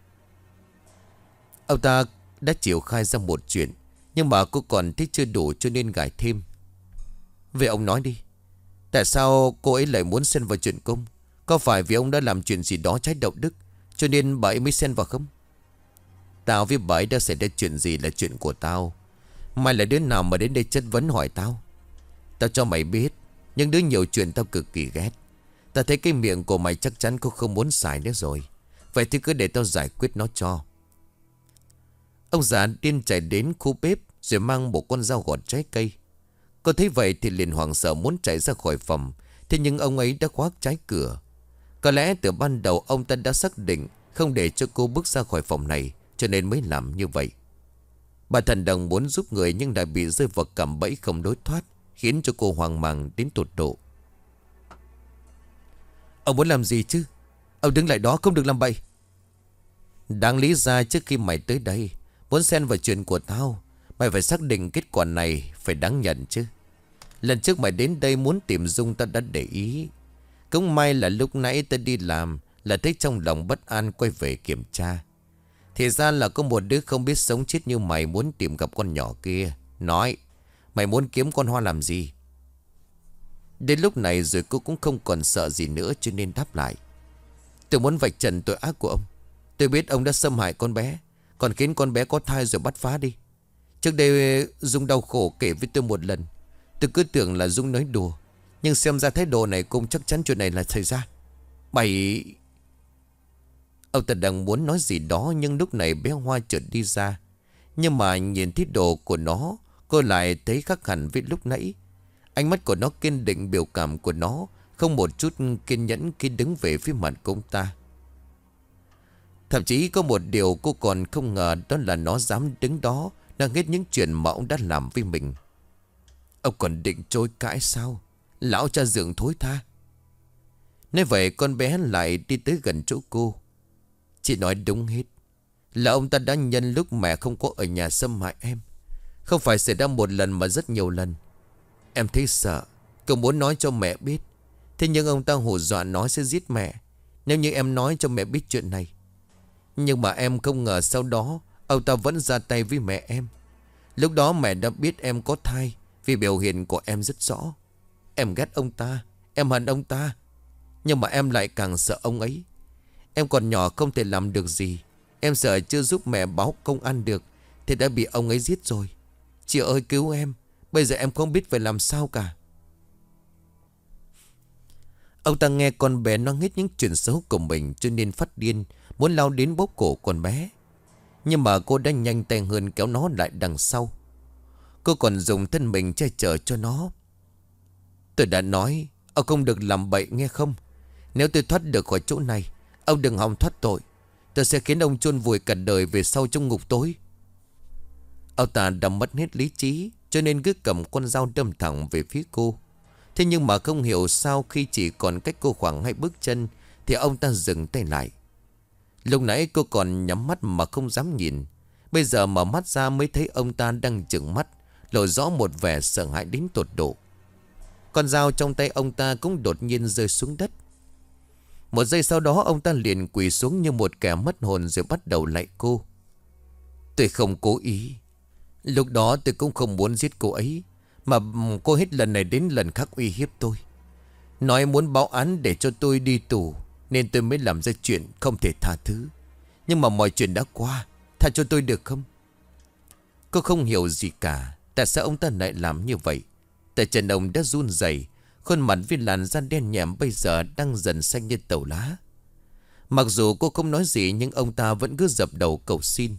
Ông ta đã chịu khai ra một chuyện, nhưng mà cô còn thấy chưa đủ cho nên gài thêm. Vậy ông nói đi, tại sao cô ấy lại muốn xen vào chuyện công? Có phải vì ông đã làm chuyện gì đó trái đạo đức cho nên bà ấy mới xen vào không? Tao với bà ấy đã xảy ra chuyện gì là chuyện của tao. Mày là đứa nào mà đến đây chất vấn hỏi tao? Tao cho mày biết, những đứa nhiều chuyện tao cực kỳ ghét. Tao thấy cái miệng của mày chắc chắn cô không muốn xài nữa rồi. Vậy thì cứ để tao giải quyết nó cho. Ông già điên chạy đến khu bếp rồi mang một con dao gọt trái cây. Cô thấy vậy thì liền hoảng sợ muốn chạy ra khỏi phòng. Thế nhưng ông ấy đã khóa trái cửa. Có lẽ từ ban đầu ông ta đã xác định không để cho cô bước ra khỏi phòng này, cho nên mới làm như vậy. Bà thần đồng muốn giúp người nhưng lại bị rơi vào cạm bẫy không lối thoát, khiến cho cô hoang mang đến tột độ. Ông muốn làm gì chứ? Ông đứng lại đó không được làm bậy. Đáng lý ra trước khi mày tới đây muốn xen vào chuyện của tao, mày phải xác định kết quả này phải đáng nhận chứ. Lần trước mày đến đây muốn tìm Dung tao đã để ý. Cũng may là lúc nãy tao đi làm là thấy trong lòng bất an quay về kiểm tra. Thì ra là có một đứa không biết sống chết như mày muốn tìm gặp con nhỏ kia. Nói, mày muốn kiếm con Hoa làm gì? Đến lúc này rồi cô cũng không còn sợ gì nữa cho nên đáp lại. Tôi muốn vạch trần tội ác của ông. Tôi biết ông đã xâm hại con bé, còn khiến con bé có thai rồi bắt phá đi. Trước đây Dung đau khổ kể với tôi một lần. Tôi cứ tưởng là Dung nói đùa, nhưng xem ra thái độ này cũng chắc chắn chuyện này là xảy ra. Mày... Ông ta đang muốn nói gì đó, nhưng lúc này bé Hoa chợt đi ra. Nhưng mà nhìn thấy đồ của nó, cô lại thấy khác hẳn với lúc nãy. Ánh mắt của nó kiên định, biểu cảm của nó không một chút kiên nhẫn khi đứng về phía mặt của ông ta. Thậm chí có một điều cô còn không ngờ, đó là nó dám đứng đó nói hết những chuyện mà ông đã làm với mình. Ông còn định chối cãi sao? Lão cha dượng thối tha. Nói vậy con bé lại đi tới gần chỗ cô. Chị nói đúng hết. Là ông ta đã nhân lúc mẹ không có ở nhà xâm hại em. Không phải xảy ra một lần mà rất nhiều lần. Em thấy sợ, cậu muốn nói cho mẹ biết. Thế nhưng ông ta hù dọa nói sẽ giết mẹ nếu như em nói cho mẹ biết chuyện này. Nhưng mà em không ngờ sau đó ông ta vẫn ra tay với mẹ em. Lúc đó mẹ đã biết em có thai, vì biểu hiện của em rất rõ. Em ghét ông ta, em hận ông ta. Nhưng mà em lại càng sợ ông ấy. Em còn nhỏ không thể làm được gì. Em sợ chưa giúp mẹ báo công an được thì đã bị ông ấy giết rồi. Chị ơi cứu em. Bây giờ em không biết phải làm sao cả. Ông ta nghe con bé nói hết những chuyện xấu của mình, cho nên phát điên, muốn lao đến bóp cổ con bé. Nhưng mà cô đã nhanh tay hơn, kéo nó lại đằng sau. Cô còn dùng thân mình che chở cho nó. Tôi đã nói, ông không được làm bậy nghe không? Nếu tôi thoát được khỏi chỗ này, ông đừng hòng thoát tội. Tôi sẽ khiến ông chôn vùi cả đời về sau trong ngục tối. Ông ta đã mất hết lý trí, cho nên cứ cầm con dao đâm thẳng về phía cô. Thế nhưng mà không hiểu sao khi chỉ còn cách cô khoảng 2 bước chân thì ông ta dừng tay lại. Lúc nãy cô còn nhắm mắt mà không dám nhìn. Bây giờ mở mắt ra mới thấy ông ta đang trừng mắt, lộ rõ một vẻ sợ hãi đến tột độ. Con dao trong tay ông ta cũng đột nhiên rơi xuống đất. Một giây sau đó ông ta liền quỳ xuống như một kẻ mất hồn rồi bắt đầu lạy cô. Tôi không cố ý. Lúc đó tôi cũng không muốn giết cô ấy, mà cô hết lần này đến lần khác uy hiếp tôi, nói muốn báo án để cho tôi đi tù, nên tôi mới làm ra chuyện không thể tha thứ. Nhưng mà mọi chuyện đã qua, tha cho tôi được không? Cô không hiểu gì cả. Tại sao ông ta lại làm như vậy? Tại chân ông đã run rẩy, khuôn mặt với làn da đen nhẹm bây giờ đang dần xanh như tàu lá. Mặc dù cô không nói gì, nhưng ông ta vẫn cứ dập đầu cầu xin.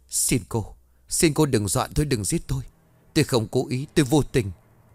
Xin cô đừng dọa tôi, đừng giết tôi. Tôi không cố ý, tôi vô tình.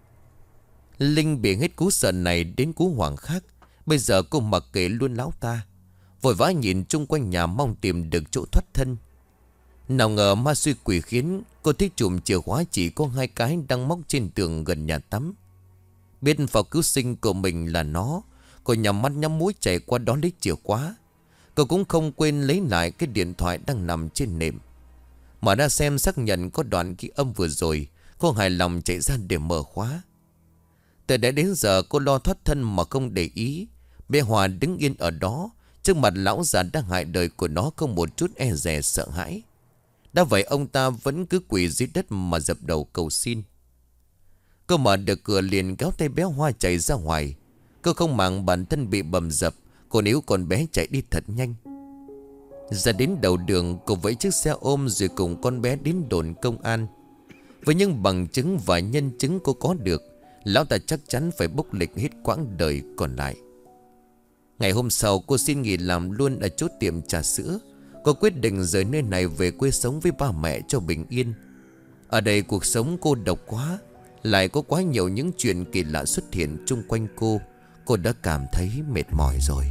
Linh bị hết cú sợ này đến cú hoảng khác. Bây giờ cô mặc kệ luôn lão ta, vội vã nhìn chung quanh nhà mong tìm được chỗ thoát thân. Nào ngờ ma xui quỷ khiến, cô thấy chùm chìa khóa chỉ có 2 cái đang móc trên tường gần nhà tắm. Biết phao cứu sinh của mình là nó, cô nhắm mắt nhắm mũi chạy qua đó lấy chìa khóa. Cô cũng không quên lấy lại cái điện thoại đang nằm trên nệm. Mở ra xem xác nhận có đoạn ghi âm vừa rồi. Cô hài lòng chạy ra để mở khóa. Từ đã đến giờ cô lo thoát thân mà không để ý. Bé Hòa đứng yên ở đó, trước mặt lão già đang hại đời của nó, không một chút e dè sợ hãi. Đã vậy ông ta vẫn cứ quỳ dưới đất mà dập đầu cầu xin. Cô mở được cửa liền kéo tay bé Hoa chạy ra ngoài. Cô không màng bản thân bị bầm dập, cô níu con bé chạy đi thật nhanh. Ra đến đầu đường, cô vẫy chiếc xe ôm rồi cùng con bé đến đồn công an. Với những bằng chứng và nhân chứng cô có được, lão ta chắc chắn phải bốc lịch hết quãng đời còn lại. Ngày hôm sau cô xin nghỉ làm luôn ở chốt tiệm trà sữa. Cô quyết định rời nơi này về quê sống với ba mẹ cho bình yên. Ở đây cuộc sống cô độc quá, lại có quá nhiều những chuyện kỳ lạ xuất hiện chung quanh cô. Cô đã cảm thấy mệt mỏi rồi.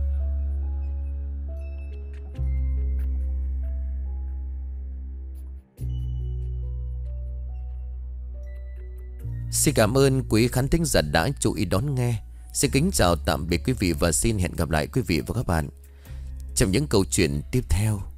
Xin cảm ơn quý khán thính giả đã chú ý đón nghe. Xin kính chào tạm biệt quý vị và xin hẹn gặp lại quý vị và các bạn trong những câu chuyện tiếp theo.